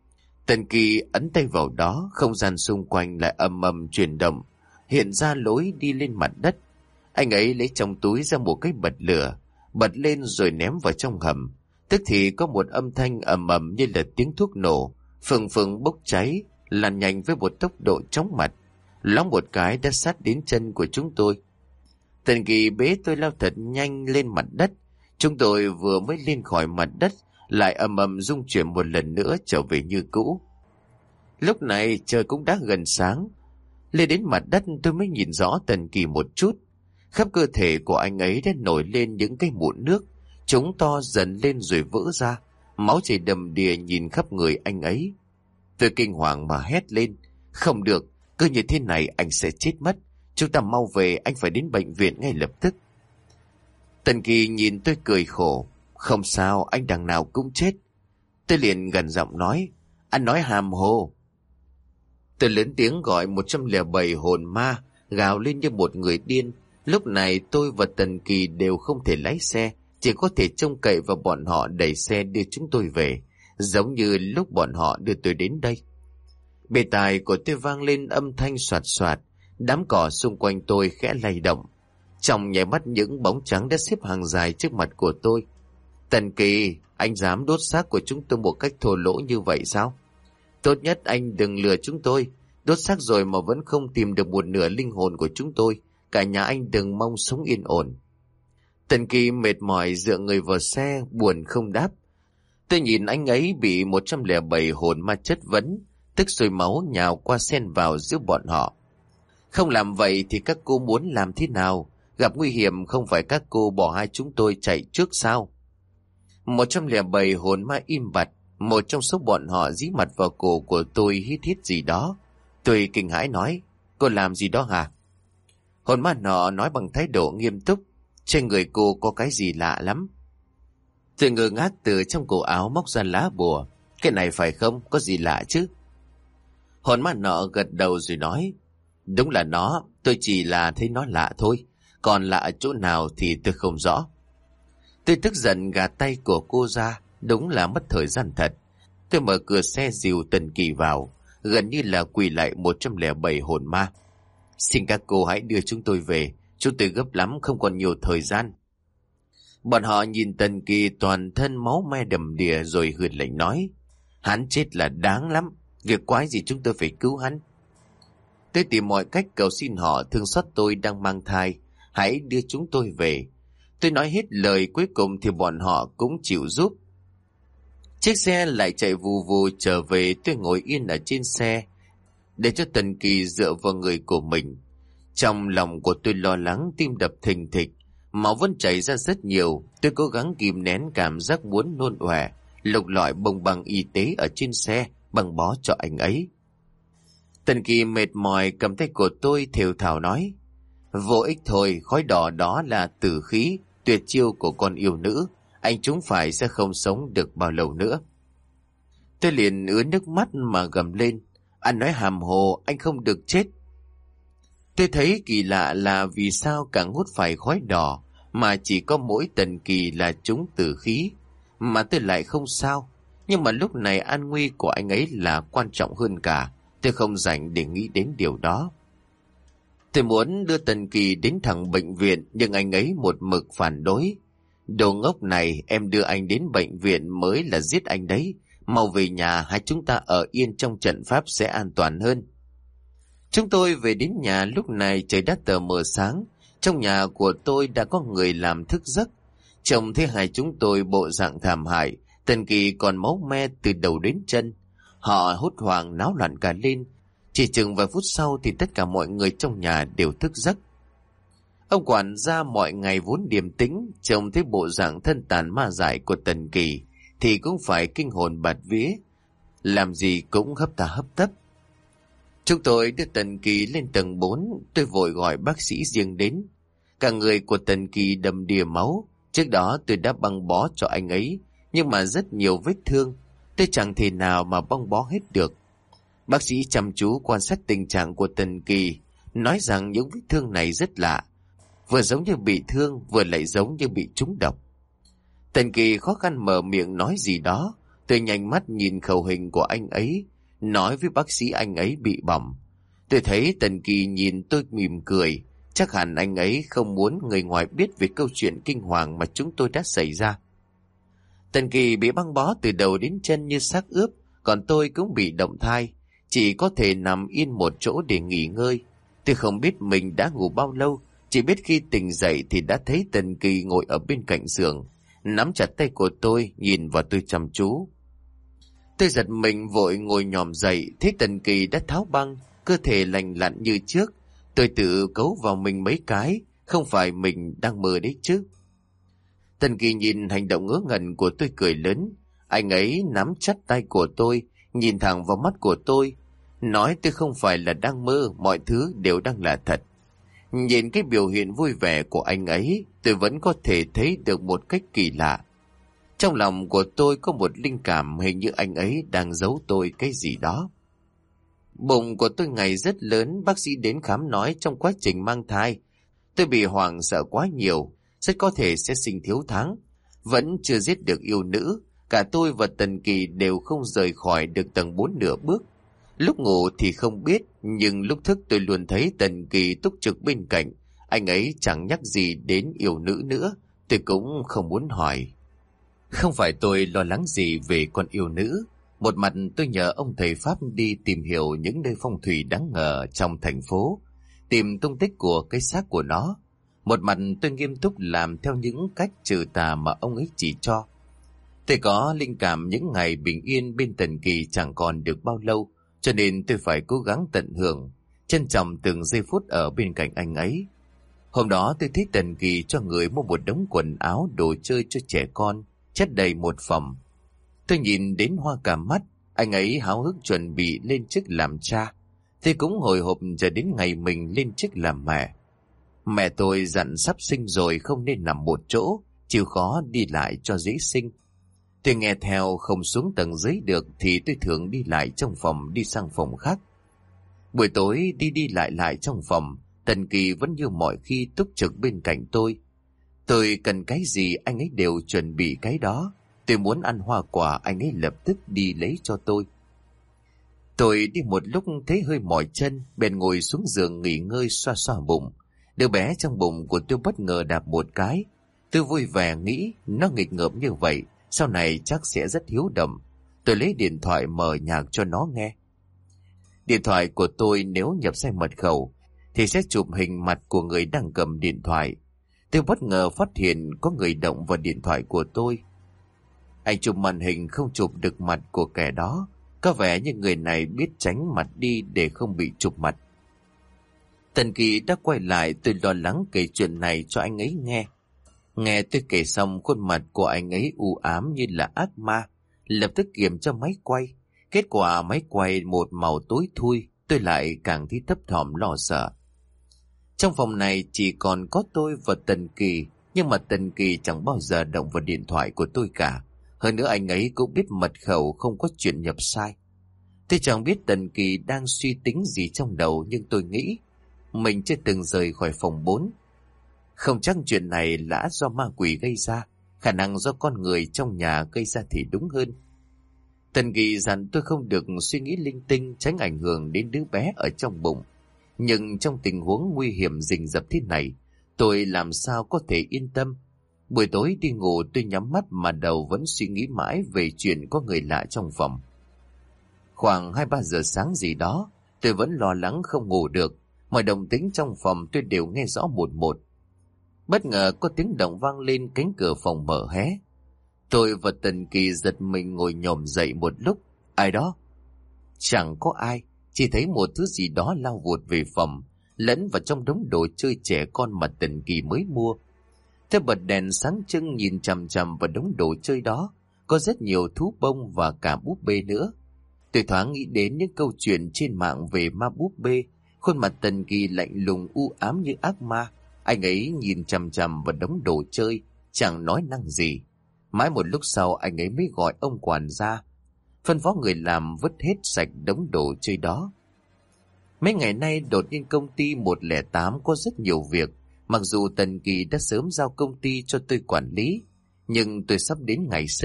Tần Kỳ ấn tay vào đó, không gian xung quanh lại ầm ầm chuyển động, hiện ra lối đi lên mặt đất. Anh ấy lấy trong túi ra một cái bật lửa, bật lên rồi ném vào trong hầm. Tức thì có một âm thanh ầm ầm như là tiếng thuốc nổ, phừng phừng bốc cháy, lan nhanh với một tốc độ chóng mặt. Loáng một cái đã sát đến chân của chúng tôi. Tần Kỳ bế tôi lao thật nhanh lên mặt đất. Chúng tôi vừa mới lên khỏi mặt đất, lại ầm ầm rung chuyển một lần nữa trở về như cũ. Lúc này trời cũng đã gần sáng. Lên đến mặt đất tôi mới nhìn rõ Tần Kỳ một chút. Khắp cơ thể của anh ấy đã nổi lên những cái mụn nước, chúng to dần lên rồi vỡ ra, máu chảy đầm đìa nhìn khắp người anh ấy. Tôi kinh hoàng mà hét lên, không được, cứ như thế này anh sẽ chết mất. Chúng ta mau về, anh phải đến bệnh viện ngay lập tức. Tần Kỳ nhìn tôi cười khổ, không sao, anh đằng nào cũng chết. Tôi liền gần giọng nói, anh nói hàm hồ. Tôi lớn tiếng gọi 107 hồn ma, gào lên như một người điên. Lúc này tôi và Tần Kỳ đều không thể lái xe, chỉ có thể trông cậy vào bọn họ đẩy xe đưa chúng tôi về, giống như lúc bọn họ đưa tôi đến đây. Bề tai của tôi vang lên âm thanh soạt soạt, đám cỏ xung quanh tôi khẽ lay động. Trong nháy mắt những bóng trắng đã xếp hàng dài trước mặt của tôi. Tần Kỳ, anh dám đốt xác của chúng tôi một cách thô lỗ như vậy sao? Tốt nhất anh đừng lừa chúng tôi. Đốt xác rồi mà vẫn không tìm được một nửa linh hồn của chúng tôi. Cả nhà anh đừng mong sống yên ổn. Tần Kỳ mệt mỏi dựa người vào xe, buồn không đáp. Tôi nhìn anh ấy bị 107 hồn ma chất vấn, tức sôi máu nhào qua xen vào giữa bọn họ. Không làm vậy thì các cô muốn làm thế nào? Gặp nguy hiểm không phải các cô bỏ hai chúng tôi chạy trước sao? 107 hồn ma im bặt, một trong số bọn họ dí mặt vào cổ của tôi hít hít gì đó. Tôi kinh hãi nói, cô làm gì đó hả? Hồn ma nọ nói bằng thái độ nghiêm túc, trên người cô có cái gì lạ lắm. Tôi ngơ ngác từ trong cổ áo móc ra lá bùa, cái này phải không, có gì lạ chứ? Hồn ma nọ gật đầu rồi nói, đúng là nó, tôi chỉ là thấy nó lạ thôi, còn lạ ở chỗ nào thì tôi không rõ. Tôi tức giận gạt tay của cô ra, đúng là mất thời gian thật. Tôi mở cửa xe dìu Tần Kỳ vào, gần như là quỳ lại 107 hồn ma. Xin các cô hãy đưa chúng tôi về, chúng tôi gấp lắm không còn nhiều thời gian. Bọn họ nhìn Tần Kỳ toàn thân máu me đầm đìa rồi hừ lạnh nói, hắn chết là đáng lắm, việc quái gì chúng tôi phải cứu hắn. Tôi tìm mọi cách cầu xin họ thương xót tôi đang mang thai, hãy đưa chúng tôi về. Tôi nói hết lời cuối cùng thì bọn họ cũng chịu giúp. Chiếc xe lại chạy vù vù trở về, tôi ngồi yên ở trên xe, để cho Tần Kỳ dựa vào người của mình. Trong lòng của tôi lo lắng, tim đập thình thịch, máu vẫn chảy ra rất nhiều. Tôi cố gắng kìm nén cảm giác muốn nôn ọe, lục lọi bông băng y tế ở trên xe, băng bó cho anh ấy. Tần Kỳ mệt mỏi cầm tay của tôi thều thào nói, vô ích thôi, khói đỏ đó là tử khí, tuyệt chiêu của con yêu nữ, anh chúng phải sẽ không sống được bao lâu nữa. Tôi liền ứa nước mắt mà gầm lên, anh nói hàm hồ, anh không được chết. Tôi thấy kỳ lạ là vì sao càng hút phải khói đỏ mà chỉ có mỗi Tần Kỳ là trúng tử khí, mà tôi lại không sao. Nhưng mà lúc này an nguy của anh ấy là quan trọng hơn cả, tôi không rảnh để nghĩ đến điều đó. Tôi muốn đưa Tần Kỳ đến thẳng bệnh viện, nhưng anh ấy một mực phản đối. Đồ ngốc này, em đưa anh đến bệnh viện mới là giết anh đấy. Mau về nhà, hai chúng ta ở yên trong trận pháp sẽ an toàn hơn. Chúng tôi về đến nhà, lúc này trời đã tờ mờ sáng. Trong nhà của tôi đã có người làm thức giấc. Trông thấy hai chúng tôi bộ dạng thảm hại, Tần Kỳ còn máu me từ đầu đến chân. Họ hốt hoảng náo loạn cả lên. Chỉ chừng vài phút sau thì tất cả mọi người trong nhà đều thức giấc. Ông quản gia mọi ngày vốn điềm tĩnh, trông thấy bộ dạng thân tàn ma dại của Tần Kỳ thì cũng phải kinh hồn bạt vía, làm gì cũng hấp tà hấp tấp. Chúng tôi đưa Tần Kỳ lên tầng 4, tôi vội gọi bác sĩ riêng đến. Cả người của Tần Kỳ đầm đìa máu, trước đó tôi đã băng bó cho anh ấy, nhưng mà rất nhiều vết thương, tôi chẳng thể nào mà băng bó hết được. Bác sĩ chăm chú quan sát tình trạng của Tần Kỳ, nói rằng những vết thương này rất lạ, vừa giống như bị thương, vừa lại giống như bị trúng độc. Tần Kỳ khó khăn mở miệng nói gì đó, Tôi nhanh mắt nhìn khẩu hình của anh ấy, nói với bác sĩ anh ấy bị bỏng. Tôi thấy Tần Kỳ nhìn tôi mỉm cười, chắc hẳn anh ấy không muốn người ngoài biết về câu chuyện kinh hoàng mà chúng tôi đã xảy ra. Tần Kỳ bị băng bó từ đầu đến chân như xác ướp, còn tôi cũng bị động thai, chỉ có thể nằm yên một chỗ để nghỉ ngơi. Tôi không biết mình đã ngủ bao lâu, chỉ biết khi tỉnh dậy thì đã thấy Tần Kỳ ngồi ở bên cạnh giường, nắm chặt tay của tôi, nhìn vào tôi chăm chú. Tôi giật mình vội ngồi nhòm dậy, thấy Tần Kỳ đã tháo băng, cơ thể lành lặn như trước. Tôi tự cấu vào mình mấy cái, không phải mình đang mơ đấy chứ. Tần Kỳ nhìn hành động ngớ ngẩn của tôi cười lớn. Anh ấy nắm chặt tay của tôi, nhìn thẳng vào mắt của tôi, nói tôi không phải là đang mơ, mọi thứ đều đang là thật. Nhìn cái biểu hiện vui vẻ của anh ấy, tôi vẫn có thể thấy được một cách kỳ lạ. Trong lòng của tôi có một linh cảm, hình như anh ấy đang giấu tôi cái gì đó. Bụng của tôi ngày rất lớn, bác sĩ đến khám nói trong quá trình mang thai, tôi bị hoảng sợ quá nhiều, rất có thể sẽ sinh thiếu tháng. Vẫn chưa giết được yêu nữ, cả tôi và Tần Kỳ đều không rời khỏi được tầng 4 nửa bước. Lúc ngủ thì không biết, nhưng lúc thức tôi luôn thấy Tần Kỳ túc trực bên cạnh. Anh ấy chẳng nhắc gì đến yêu nữ nữa, tôi cũng không muốn hỏi. Không phải tôi lo lắng gì về con yêu nữ. Một mặt tôi nhờ ông thầy Pháp đi tìm hiểu những nơi phong thủy đáng ngờ trong thành phố, tìm tung tích của cái xác của nó. Một mặt tôi nghiêm túc làm theo những cách trừ tà mà ông ấy chỉ cho. Tôi có linh cảm những ngày bình yên bên Tần Kỳ chẳng còn được bao lâu, cho nên tôi phải cố gắng tận hưởng, trân trọng từng giây phút ở bên cạnh anh ấy. Hôm đó tôi thấy Tần Kỳ cho người mua một đống quần áo, đồ chơi cho trẻ con, chất đầy một phòng. Tôi nhìn đến hoa cả mắt, anh ấy háo hức chuẩn bị lên chức làm cha. Tôi cũng hồi hộp chờ đến ngày mình lên chức làm mẹ. Mẹ tôi dặn sắp sinh rồi không nên nằm một chỗ, chịu khó đi lại cho dễ sinh. Tôi nghe theo, không xuống tầng dưới được thì tôi thường đi lại trong phòng đi sang phòng khác. Buổi tối đi lại trong phòng, Tần Kỳ vẫn như mọi khi túc trực bên cạnh tôi. Tôi cần cái gì anh ấy đều chuẩn bị cái đó. Tôi muốn ăn hoa quả, anh ấy lập tức đi lấy cho tôi. Tôi đi một lúc thấy hơi mỏi chân, bèn ngồi xuống giường nghỉ ngơi xoa xoa bụng. Đứa bé trong bụng của tôi bất ngờ đạp một cái. Tôi vui vẻ nghĩ nó nghịch ngợm như vậy, sau này chắc sẽ rất hiếu động. Tôi lấy điện thoại mở nhạc cho nó nghe. Điện thoại của tôi nếu nhập sai mật khẩu thì sẽ chụp hình mặt của người đang cầm điện thoại. Tôi bất ngờ phát hiện có người động vào điện thoại của tôi. Anh chụp màn hình không chụp được mặt của kẻ đó, có vẻ như người này biết tránh mặt đi để không bị chụp mặt. Tần Kỳ đã quay lại, tôi lo lắng kể chuyện này cho anh ấy nghe. Nghe tôi kể xong, khuôn mặt của anh ấy u ám như là ác ma, lập tức kiểm cho máy quay. Kết quả máy quay một màu tối thui, tôi lại càng thấy thấp thỏm lo sợ. Trong phòng này chỉ còn có tôi và Tần Kỳ, nhưng mà Tần Kỳ chẳng bao giờ động vào điện thoại của tôi cả. Hơn nữa anh ấy cũng biết mật khẩu không có chuyện nhập sai. Tôi chẳng biết Tần Kỳ đang suy tính gì trong đầu, nhưng tôi nghĩ mình chưa từng rời khỏi phòng 4. Không chắc chuyện này là do ma quỷ gây ra, khả năng do con người trong nhà gây ra thì đúng hơn. Tần Kỳ dặn tôi không được suy nghĩ linh tinh, tránh ảnh hưởng đến đứa bé ở trong bụng. Nhưng trong tình huống nguy hiểm rình rập thế này, tôi làm sao có thể yên tâm. Buổi tối đi ngủ tôi nhắm mắt mà đầu vẫn suy nghĩ mãi về chuyện có người lạ trong phòng. Khoảng 2-3 giờ sáng gì đó, tôi vẫn lo lắng không ngủ được. Mọi động tĩnh trong phòng tôi đều nghe rõ một một. Bất ngờ có tiếng động vang lên, cánh cửa phòng mở hé. Tôi và Tần Kỳ giật mình ngồi nhổm dậy một lúc. Ai đó? Chẳng có ai, chỉ thấy một thứ gì đó lao vụt về phòng, lẫn vào trong đống đồ chơi trẻ con mà Tần Kỳ mới mua. Tôi bật đèn sáng trưng nhìn chằm chằm vào đống đồ chơi đó, có rất nhiều thú bông và cả búp bê nữa. Tôi thoáng nghĩ đến những câu chuyện trên mạng về ma búp bê. Khuôn mặt Tần Kỳ lạnh lùng u ám như ác ma. Anh ấy nhìn chằm chằm vào đống đồ chơi, chẳng nói năng gì. Mãi một lúc sau anh ấy mới gọi ông quản gia, phân phó người làm vứt hết sạch đống đồ chơi đó. Mấy ngày nay đột nhiên công ty 108 có rất nhiều việc. Mặc dù Tần Kỳ đã sớm giao công ty cho tôi quản lý, nhưng tôi sắp đến ngày sinh,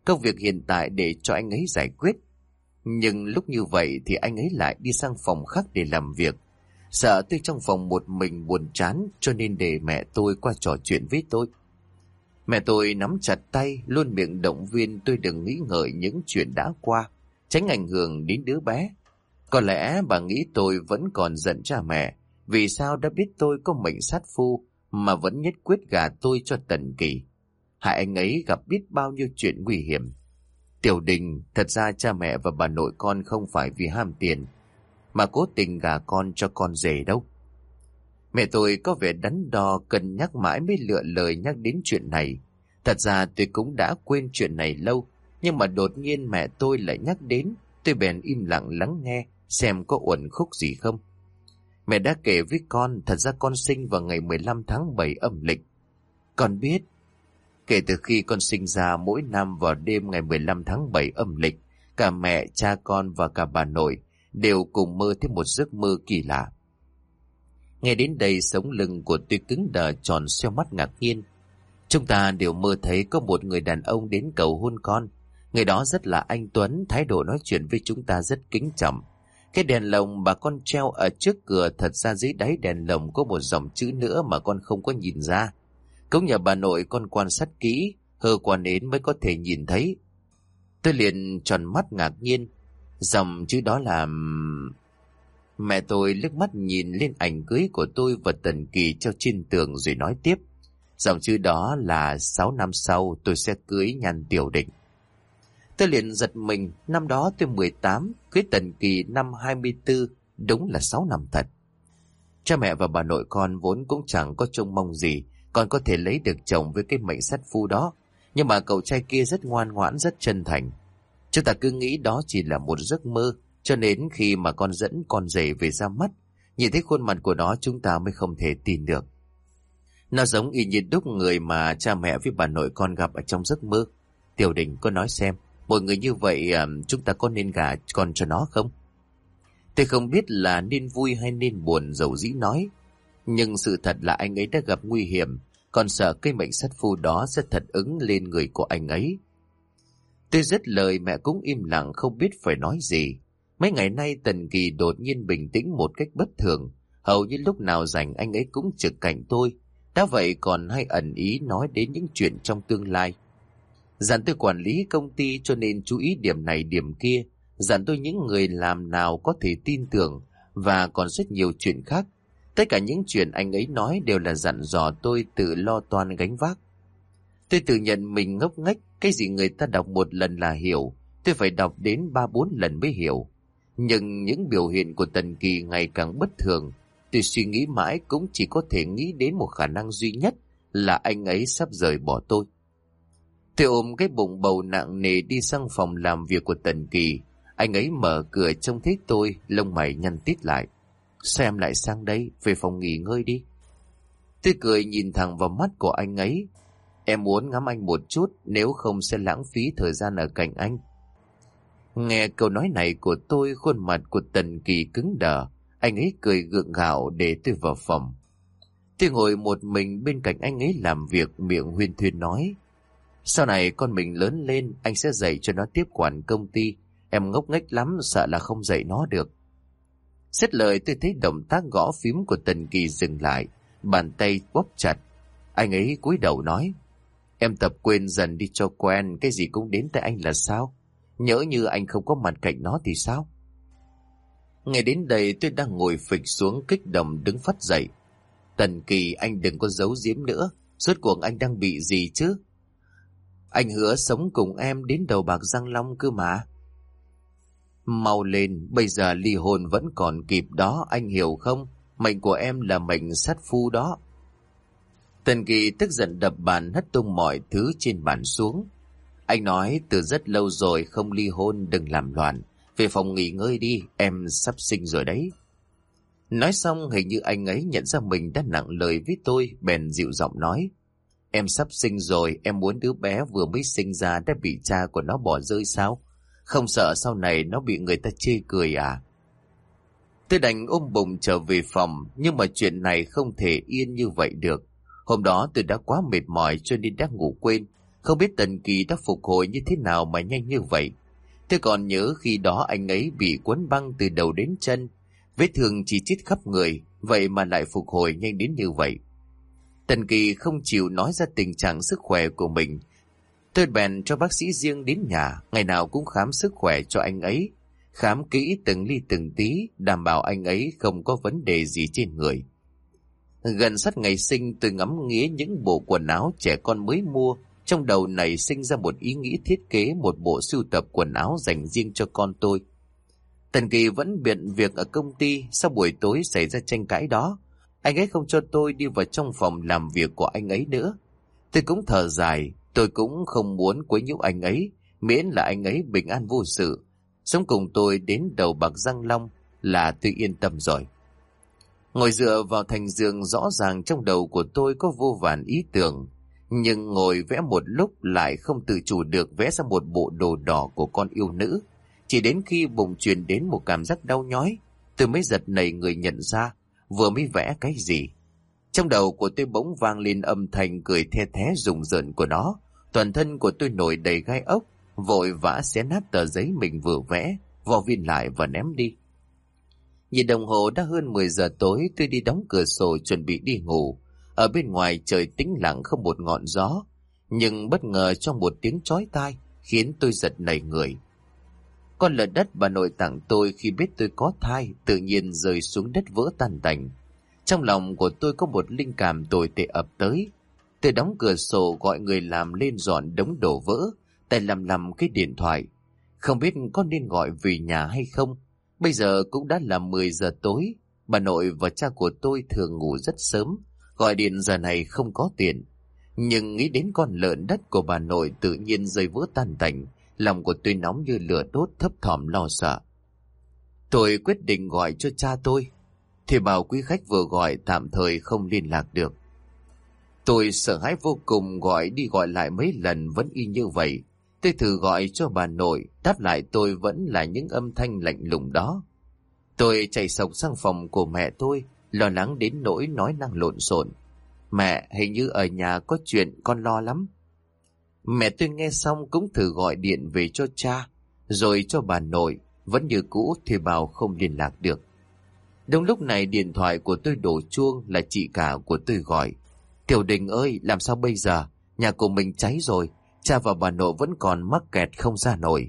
công việc hiện tại để cho anh ấy giải quyết. Nhưng lúc như vậy thì anh ấy lại đi sang phòng khác để làm việc. Sợ tôi trong phòng một mình buồn chán, cho nên để mẹ tôi qua trò chuyện với tôi. Mẹ tôi nắm chặt tay, luôn miệng động viên tôi đừng nghĩ ngợi những chuyện đã qua, tránh ảnh hưởng đến đứa bé. Có lẽ bà nghĩ tôi vẫn còn giận cha mẹ, vì sao đã biết tôi có mệnh sát phu mà vẫn nhất quyết gả tôi cho Tần Kỳ. Hai anh ấy gặp biết bao nhiêu chuyện nguy hiểm. Tiểu Đình, thật ra cha mẹ và bà nội con không phải vì ham tiền mà cố tình gả con cho con rể đâu. Mẹ tôi có vẻ đắn đo, cân nhắc mãi mới lựa lời nhắc đến chuyện này. Thật ra tôi cũng đã quên chuyện này lâu, nhưng mà đột nhiên mẹ tôi lại nhắc đến, tôi bèn im lặng lắng nghe xem có uẩn khúc gì không. Mẹ đã kể với con, thật ra con sinh vào ngày 15 tháng 7 âm lịch. Con biết, kể từ khi con sinh ra, mỗi năm vào đêm ngày 15 tháng 7 âm lịch, cả mẹ, cha con và cả bà nội đều cùng mơ thấy một giấc mơ kỳ lạ. Nghe đến đây, sống lưng của tôi cứng đờ, tròn xoe mắt ngạc nhiên. Chúng ta đều mơ thấy có một người đàn ông đến cầu hôn con. Người đó rất là anh tuấn, thái độ nói chuyện với chúng ta rất kính trọng. Cái đèn lồng bà con treo ở trước cửa, thật ra dưới đáy đèn lồng có một dòng chữ nữa mà con không có nhìn ra. Cũng nhờ bà nội con quan sát kỹ, hơ qua nến mới có thể nhìn thấy. Tôi liền tròn mắt ngạc nhiên. Dòng chữ đó là... Mẹ tôi liếc mắt nhìn lên ảnh cưới của tôi và Tần Kỳ treo trên tường rồi nói tiếp. Dòng chữ đó là 6 năm sau tôi sẽ cưới Nhan Tiểu Định. Tôi liền giật mình, năm đó tôi 18, cưới Tần Kỳ năm 24, đúng là 6 năm thật. Cha mẹ và bà nội con vốn cũng chẳng có trông mong gì con có thể lấy được chồng với cái mệnh sát phu đó. Nhưng mà cậu trai kia rất ngoan ngoãn, rất chân thành. Chúng ta cứ nghĩ đó chỉ là một giấc mơ, cho nên khi mà con dẫn con rể về ra mắt, nhìn thấy khuôn mặt của nó chúng ta mới không thể tin được. Nó giống y như đúc người mà cha mẹ với bà nội con gặp ở trong giấc mơ. Tiểu Đình, có nói xem, một người như vậy chúng ta có nên gả con cho nó không? Tôi không biết là nên vui hay nên buồn, dầu dĩ nói. Nhưng sự thật là anh ấy đã gặp nguy hiểm, còn sợ cái mệnh sát phu đó sẽ thật ứng lên người của anh ấy. Tôi dứt lời, mẹ cũng im lặng không biết phải nói gì. Mấy ngày nay Tần Kỳ đột nhiên bình tĩnh một cách bất thường. Hầu như lúc nào rảnh anh ấy cũng trực cạnh tôi. Đã vậy còn hay ẩn ý nói đến những chuyện trong tương lai. Dặn tôi quản lý công ty cho nên chú ý điểm này điểm kia. Dặn tôi những người làm nào có thể tin tưởng, và còn rất nhiều chuyện khác. Tất cả những chuyện anh ấy nói đều là dặn dò tôi tự lo toan gánh vác. Tôi tự nhận mình ngốc nghếch, cái gì người ta đọc một lần là hiểu, tôi phải đọc đến 3-4 lần mới hiểu. Nhưng những biểu hiện của Tần Kỳ ngày càng bất thường. Tôi suy nghĩ mãi cũng chỉ có thể nghĩ đến một khả năng duy nhất là anh ấy sắp rời bỏ tôi. Tôi ôm cái bụng bầu nặng nề đi sang phòng làm việc của Tần Kỳ. Anh ấy mở cửa trông thấy tôi, lông mày nhăn tít lại. Sao em lại sang đây, về phòng nghỉ ngơi đi. Tôi cười nhìn thẳng vào mắt của anh ấy. Em muốn ngắm anh một chút, nếu không sẽ lãng phí thời gian ở cạnh anh. Nghe câu nói này của tôi, khuôn mặt của Tần Kỳ cứng đờ. Anh ấy cười gượng gạo để tôi vào phòng. Tôi ngồi một mình bên cạnh anh ấy làm việc, miệng huyên thuyên nói. Sau này con mình lớn lên, anh sẽ dạy cho nó tiếp quản công ty. Em ngốc nghếch lắm, sợ là không dạy nó được. Xét lời, tôi thấy động tác gõ phím của Tần Kỳ dừng lại, bàn tay bóp chặt. Anh ấy cúi đầu nói. Em tập quên dần đi cho quen, cái gì cũng đến tay anh là sao? Nhỡ như anh không có mặt cạnh nó thì sao? Nghe đến đây tôi đang ngồi phịch xuống kích động đứng phắt dậy. Tần Kỳ, anh đừng có giấu giếm nữa. Rốt cuộc anh đang bị gì chứ? Anh hứa sống cùng em đến đầu bạc răng long cơ mà. Mau lên, bây giờ ly hôn vẫn còn kịp đó, anh hiểu không? Mệnh của em là mệnh sát phu đó. Tần Kỳ tức giận đập bàn, hất tung mọi thứ trên bàn xuống. Anh nói từ rất lâu rồi không ly hôn, đừng làm loạn. Về phòng nghỉ ngơi đi, em sắp sinh rồi đấy. Nói xong hình như anh ấy nhận ra mình đã nặng lời với tôi, bèn dịu giọng nói. Em sắp sinh rồi, em muốn đứa bé vừa mới sinh ra đã bị cha của nó bỏ rơi sao? Không sợ sau này nó bị người ta chê cười à? Tôi đành ôm bụng trở về phòng, nhưng mà chuyện này không thể yên như vậy được. Hôm đó tôi đã quá mệt mỏi cho nên đã ngủ quên. Không biết Tần Kỳ đã phục hồi như thế nào mà nhanh như vậy. Tôi còn nhớ khi đó anh ấy bị quấn băng từ đầu đến chân, vết thương chỉ chít khắp người, vậy mà lại phục hồi nhanh đến như vậy. Tần Kỳ không chịu nói ra tình trạng sức khỏe của mình. Tôi bèn cho bác sĩ riêng đến nhà, ngày nào cũng khám sức khỏe cho anh ấy, khám kỹ từng ly từng tí, đảm bảo anh ấy không có vấn đề gì trên người. Gần sát ngày sinh, tôi ngắm nghía những bộ quần áo trẻ con mới mua, trong đầu này sinh ra một ý nghĩ thiết kế một bộ sưu tập quần áo dành riêng cho con tôi. Tần Kỳ vẫn bận việc ở công ty, sau buổi tối xảy ra tranh cãi đó, anh ấy không cho tôi đi vào trong phòng làm việc của anh ấy nữa. Tôi cũng thở dài, tôi cũng không muốn quấy nhiễu anh ấy, miễn là anh ấy bình an vô sự, sống cùng tôi đến đầu bạc răng long là tôi yên tâm rồi. Ngồi dựa vào thành giường, rõ ràng trong đầu của tôi có vô vàn ý tưởng, nhưng ngồi vẽ một lúc lại không tự chủ được vẽ ra một bộ đồ đỏ của con yêu nữ. Chỉ đến khi bụng truyền đến một cảm giác đau nhói, tôi mới giật nảy người nhận ra vừa mới vẽ cái gì. Trong đầu của tôi bỗng vang lên âm thanh cười the thé rùng rợn của nó. Toàn thân của tôi nổi đầy gai ốc, vội vã xé nát tờ giấy mình vừa vẽ, vò viên lại và ném đi. Nhìn đồng hồ đã hơn 10 giờ tối, tôi đi đóng cửa sổ chuẩn bị đi ngủ. Ở bên ngoài trời tĩnh lặng không một ngọn gió, nhưng bất ngờ trong một tiếng chói tai khiến tôi giật nảy người. Con lợn đất bà nội tặng tôi khi biết tôi có thai tự nhiên rơi xuống đất vỡ tan tành. Trong lòng của tôi có một linh cảm tồi tệ ập tới. Tôi đóng cửa sổ gọi người làm lên dọn đống đổ vỡ, tay lầm cái điện thoại. Không biết có nên gọi về nhà hay không. Bây giờ cũng đã là 10 giờ tối, bà nội và cha của tôi thường ngủ rất sớm, gọi điện giờ này không có tiền. Nhưng nghĩ đến con lợn đất của bà nội tự nhiên rơi vỡ tan tành, lòng của tôi nóng như lửa đốt, thấp thỏm lo sợ. Tôi quyết định gọi cho cha tôi, thì bảo quý khách vừa gọi tạm thời không liên lạc được. Tôi sợ hãi vô cùng, gọi đi gọi lại mấy lần vẫn y như vậy. Tôi thử gọi cho bà nội, đáp lại tôi vẫn là những âm thanh lạnh lùng đó. Tôi chạy sộc sang phòng của mẹ tôi, lo lắng đến nỗi nói năng lộn xộn. Mẹ, hình như ở nhà có chuyện, con lo lắm. Mẹ tôi nghe xong cũng thử gọi điện về cho cha, rồi cho bà nội, vẫn như cũ thì bảo không liên lạc được. Đúng lúc này điện thoại của tôi đổ chuông, là chị cả của tôi gọi. Tiểu Đình ơi, làm sao bây giờ? Nhà của mình cháy rồi, cha và bà nội vẫn còn mắc kẹt không ra nổi.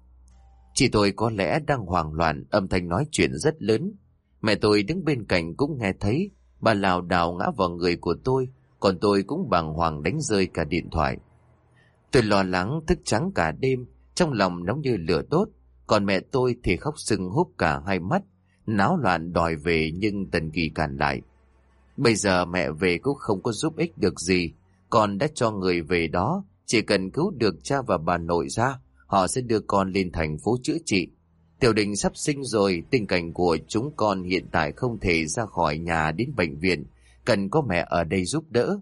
Chị tôi có lẽ đang hoảng loạn, âm thanh nói chuyện rất lớn. Mẹ tôi đứng bên cạnh cũng nghe thấy, bà lảo đảo ngã vào người của tôi, còn tôi cũng bàng hoàng đánh rơi cả điện thoại. Tôi lo lắng thức trắng cả đêm, trong lòng nóng như lửa đốt, còn mẹ tôi thì khóc sưng húp cả hai mắt, náo loạn đòi về nhưng Tần Kỳ cản lại. Bây giờ mẹ về cũng không có giúp ích được gì, con đã cho người về đó, chỉ cần cứu được cha và bà nội ra, họ sẽ đưa con lên thành phố chữa trị. Tiểu Đình sắp sinh rồi, tình cảnh của chúng con hiện tại không thể ra khỏi nhà đến bệnh viện, cần có mẹ ở đây giúp đỡ.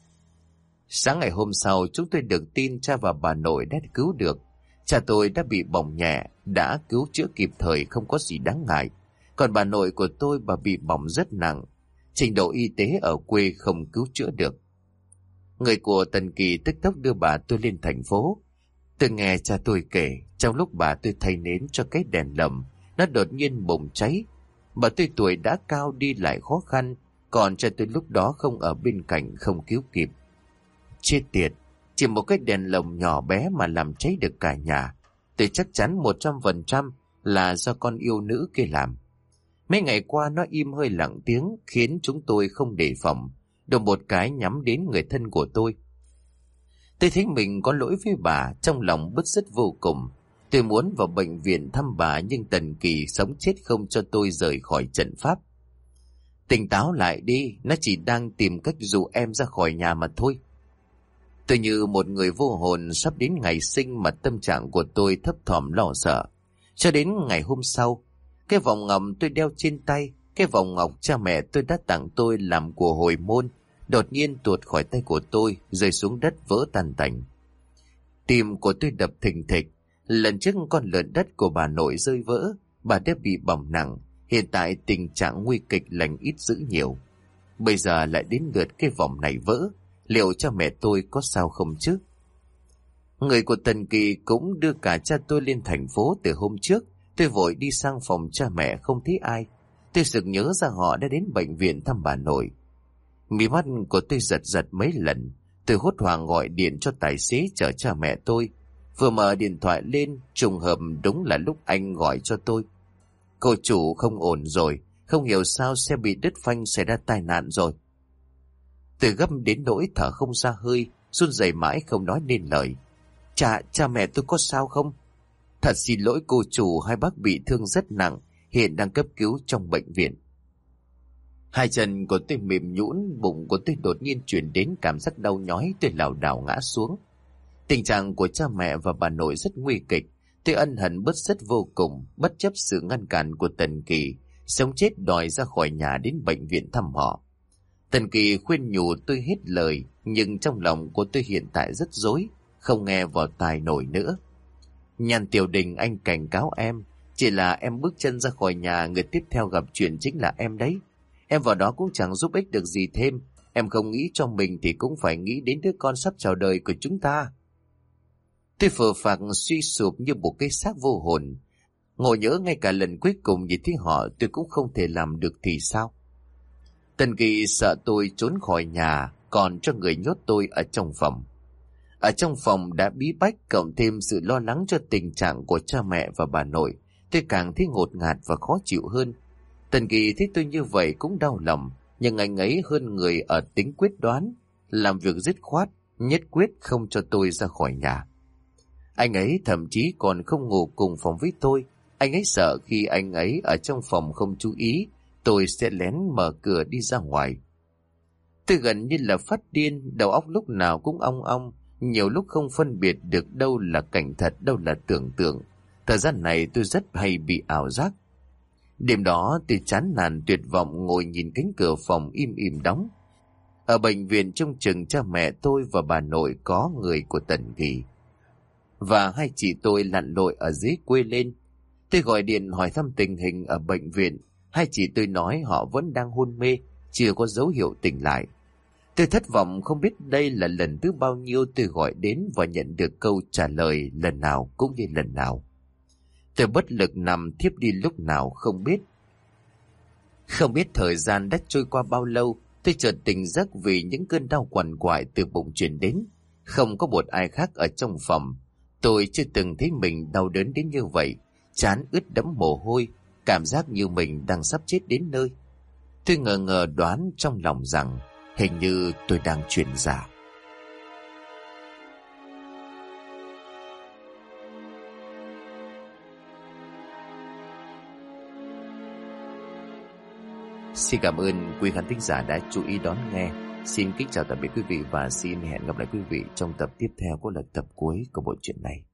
Sáng ngày hôm sau, chúng tôi được tin cha và bà nội đã cứu được. Cha tôi đã bị bỏng nhẹ, đã cứu chữa kịp thời, không có gì đáng ngại. Còn bà nội của tôi, bà bị bỏng rất nặng, trình độ y tế ở quê không cứu chữa được. Người của Tần Kỳ tức tốc đưa bà tôi lên thành phố. Tôi nghe cha tôi kể, trong lúc bà tôi thay nến cho cái đèn lồng, nó đột nhiên bùng cháy. Bà tôi tuổi đã cao, đi lại khó khăn, còn cha tôi lúc đó không ở bên cạnh, không cứu kịp. Chết tiệt, chỉ một cái đèn lồng nhỏ bé mà làm cháy được cả nhà. Tôi chắc chắn 100% là do con yêu nữ kia làm. Mấy ngày qua nó im hơi lặng tiếng, khiến chúng tôi không đề phòng, đùng một cái nhắm đến người thân của tôi. Tôi thấy mình có lỗi với bà, trong lòng bứt rứt vô cùng. Tôi muốn vào bệnh viện thăm bà, nhưng Tần Kỳ sống chết không cho tôi rời khỏi trận pháp. Tỉnh táo lại đi, nó chỉ đang tìm cách dụ em ra khỏi nhà mà thôi. Tôi như một người vô hồn, sắp đến ngày sinh mà tâm trạng của tôi thấp thỏm lo sợ. Cho đến ngày hôm sau, cái vòng ngọc tôi đeo trên tay, cái vòng ngọc cha mẹ tôi đã tặng tôi làm của hồi môn, đột nhiên tuột khỏi tay của tôi, rơi xuống đất vỡ tan tành. Tim của tôi đập thình thịch. Lần trước con lợn đất của bà nội rơi vỡ, bà đã bị bỏng nặng, hiện tại tình trạng nguy kịch, lành ít dữ nhiều. Bây giờ lại đến lượt cái vòng này vỡ, liệu cha mẹ tôi có sao không chứ? Người của Tần Kỳ cũng đưa cả cha tôi lên thành phố từ hôm trước. Tôi vội đi sang phòng cha mẹ không thấy ai. Tôi sực nhớ ra họ đã đến bệnh viện thăm bà nội. Mí mắt của tôi giật giật mấy lần. Tôi hốt hoảng gọi điện cho tài xế chở cha mẹ tôi. Vừa mở điện thoại lên, trùng hợp đúng là lúc anh gọi cho tôi. Cô chủ không ổn rồi, không hiểu sao xe bị đứt phanh xảy ra tai nạn rồi. Tôi gấp đến nỗi thở không ra hơi, run rẩy mãi không nói nên lời. Cha mẹ tôi có sao không? Thật xin lỗi cô chủ, hai bác bị thương rất nặng, hiện đang cấp cứu trong bệnh viện. Hai chân của tôi mềm nhũn, bụng của tôi đột nhiên chuyển đến cảm giác đau nhói, tôi lảo đảo ngã xuống. Tình trạng của cha mẹ và bà nội rất nguy kịch. Tôi ân hận bứt rứt vô cùng, bất chấp sự ngăn cản của Tần Kỳ, sống chết đòi ra khỏi nhà đến bệnh viện thăm họ. Tần Kỳ khuyên nhủ tôi hết lời, nhưng trong lòng của tôi hiện tại rất rối, không nghe vào tai nổi nữa. Nhan Tiểu Đình, anh cảnh cáo em, chỉ là em bước chân ra khỏi nhà, người tiếp theo gặp chuyện chính là em đấy. Em vào đó cũng chẳng giúp ích được gì thêm. Em không nghĩ cho mình thì cũng phải nghĩ đến đứa con sắp chào đời của chúng ta. Tôi phờ phạc suy sụp như một cái xác vô hồn. Ngồi nhớ ngay cả lần cuối cùng nhìn thấy họ tôi cũng không thể làm được thì sao? Tần Kỳ sợ tôi trốn khỏi nhà, còn cho người nhốt tôi ở trong phòng. Ở trong phòng đã bí bách, cộng thêm sự lo lắng cho tình trạng của cha mẹ và bà nội, tôi càng thấy ngột ngạt và khó chịu hơn. Tần Kỳ thấy tôi như vậy cũng đau lòng, nhưng anh ấy hơn người ở tính quyết đoán, làm việc dứt khoát, nhất quyết không cho tôi ra khỏi nhà. Anh ấy thậm chí còn không ngủ cùng phòng với tôi. Anh ấy sợ khi anh ấy ở trong phòng không chú ý, tôi sẽ lén mở cửa đi ra ngoài. Tôi gần như là phát điên, đầu óc lúc nào cũng ong ong, nhiều lúc không phân biệt được đâu là cảnh thật, đâu là tưởng tượng. Thời gian này tôi rất hay bị ảo giác. Đêm đó tôi chán nản tuyệt vọng ngồi nhìn cánh cửa phòng im ỉm đóng. Ở bệnh viện trông chừng cha mẹ tôi và bà nội có người của Tần Kỳ. Và hai chị tôi lặn lội ở dưới quê lên. Tôi gọi điện hỏi thăm tình hình ở bệnh viện. Hai chị tôi nói họ vẫn đang hôn mê, chưa có dấu hiệu tỉnh lại. Tôi thất vọng không biết đây là lần thứ bao nhiêu tôi gọi đến và nhận được câu trả lời lần nào cũng như lần nào. Tôi bất lực nằm thiếp đi lúc nào không biết. Không biết thời gian đã trôi qua bao lâu, tôi chợt tỉnh giấc vì những cơn đau quằn quại từ bụng truyền đến. Không có một ai khác ở trong phòng. Tôi chưa từng thấy mình đau đớn đến như vậy, trán ướt đẫm mồ hôi, cảm giác như mình đang sắp chết đến nơi. Tôi ngờ ngờ đoán trong lòng rằng hình như tôi đang chuyển dạ. Xin cảm ơn quý khán thính giả đã chú ý đón nghe. Xin kính chào tạm biệt quý vị và xin hẹn gặp lại quý vị trong tập tiếp theo của lần tập cuối của bộ truyện này.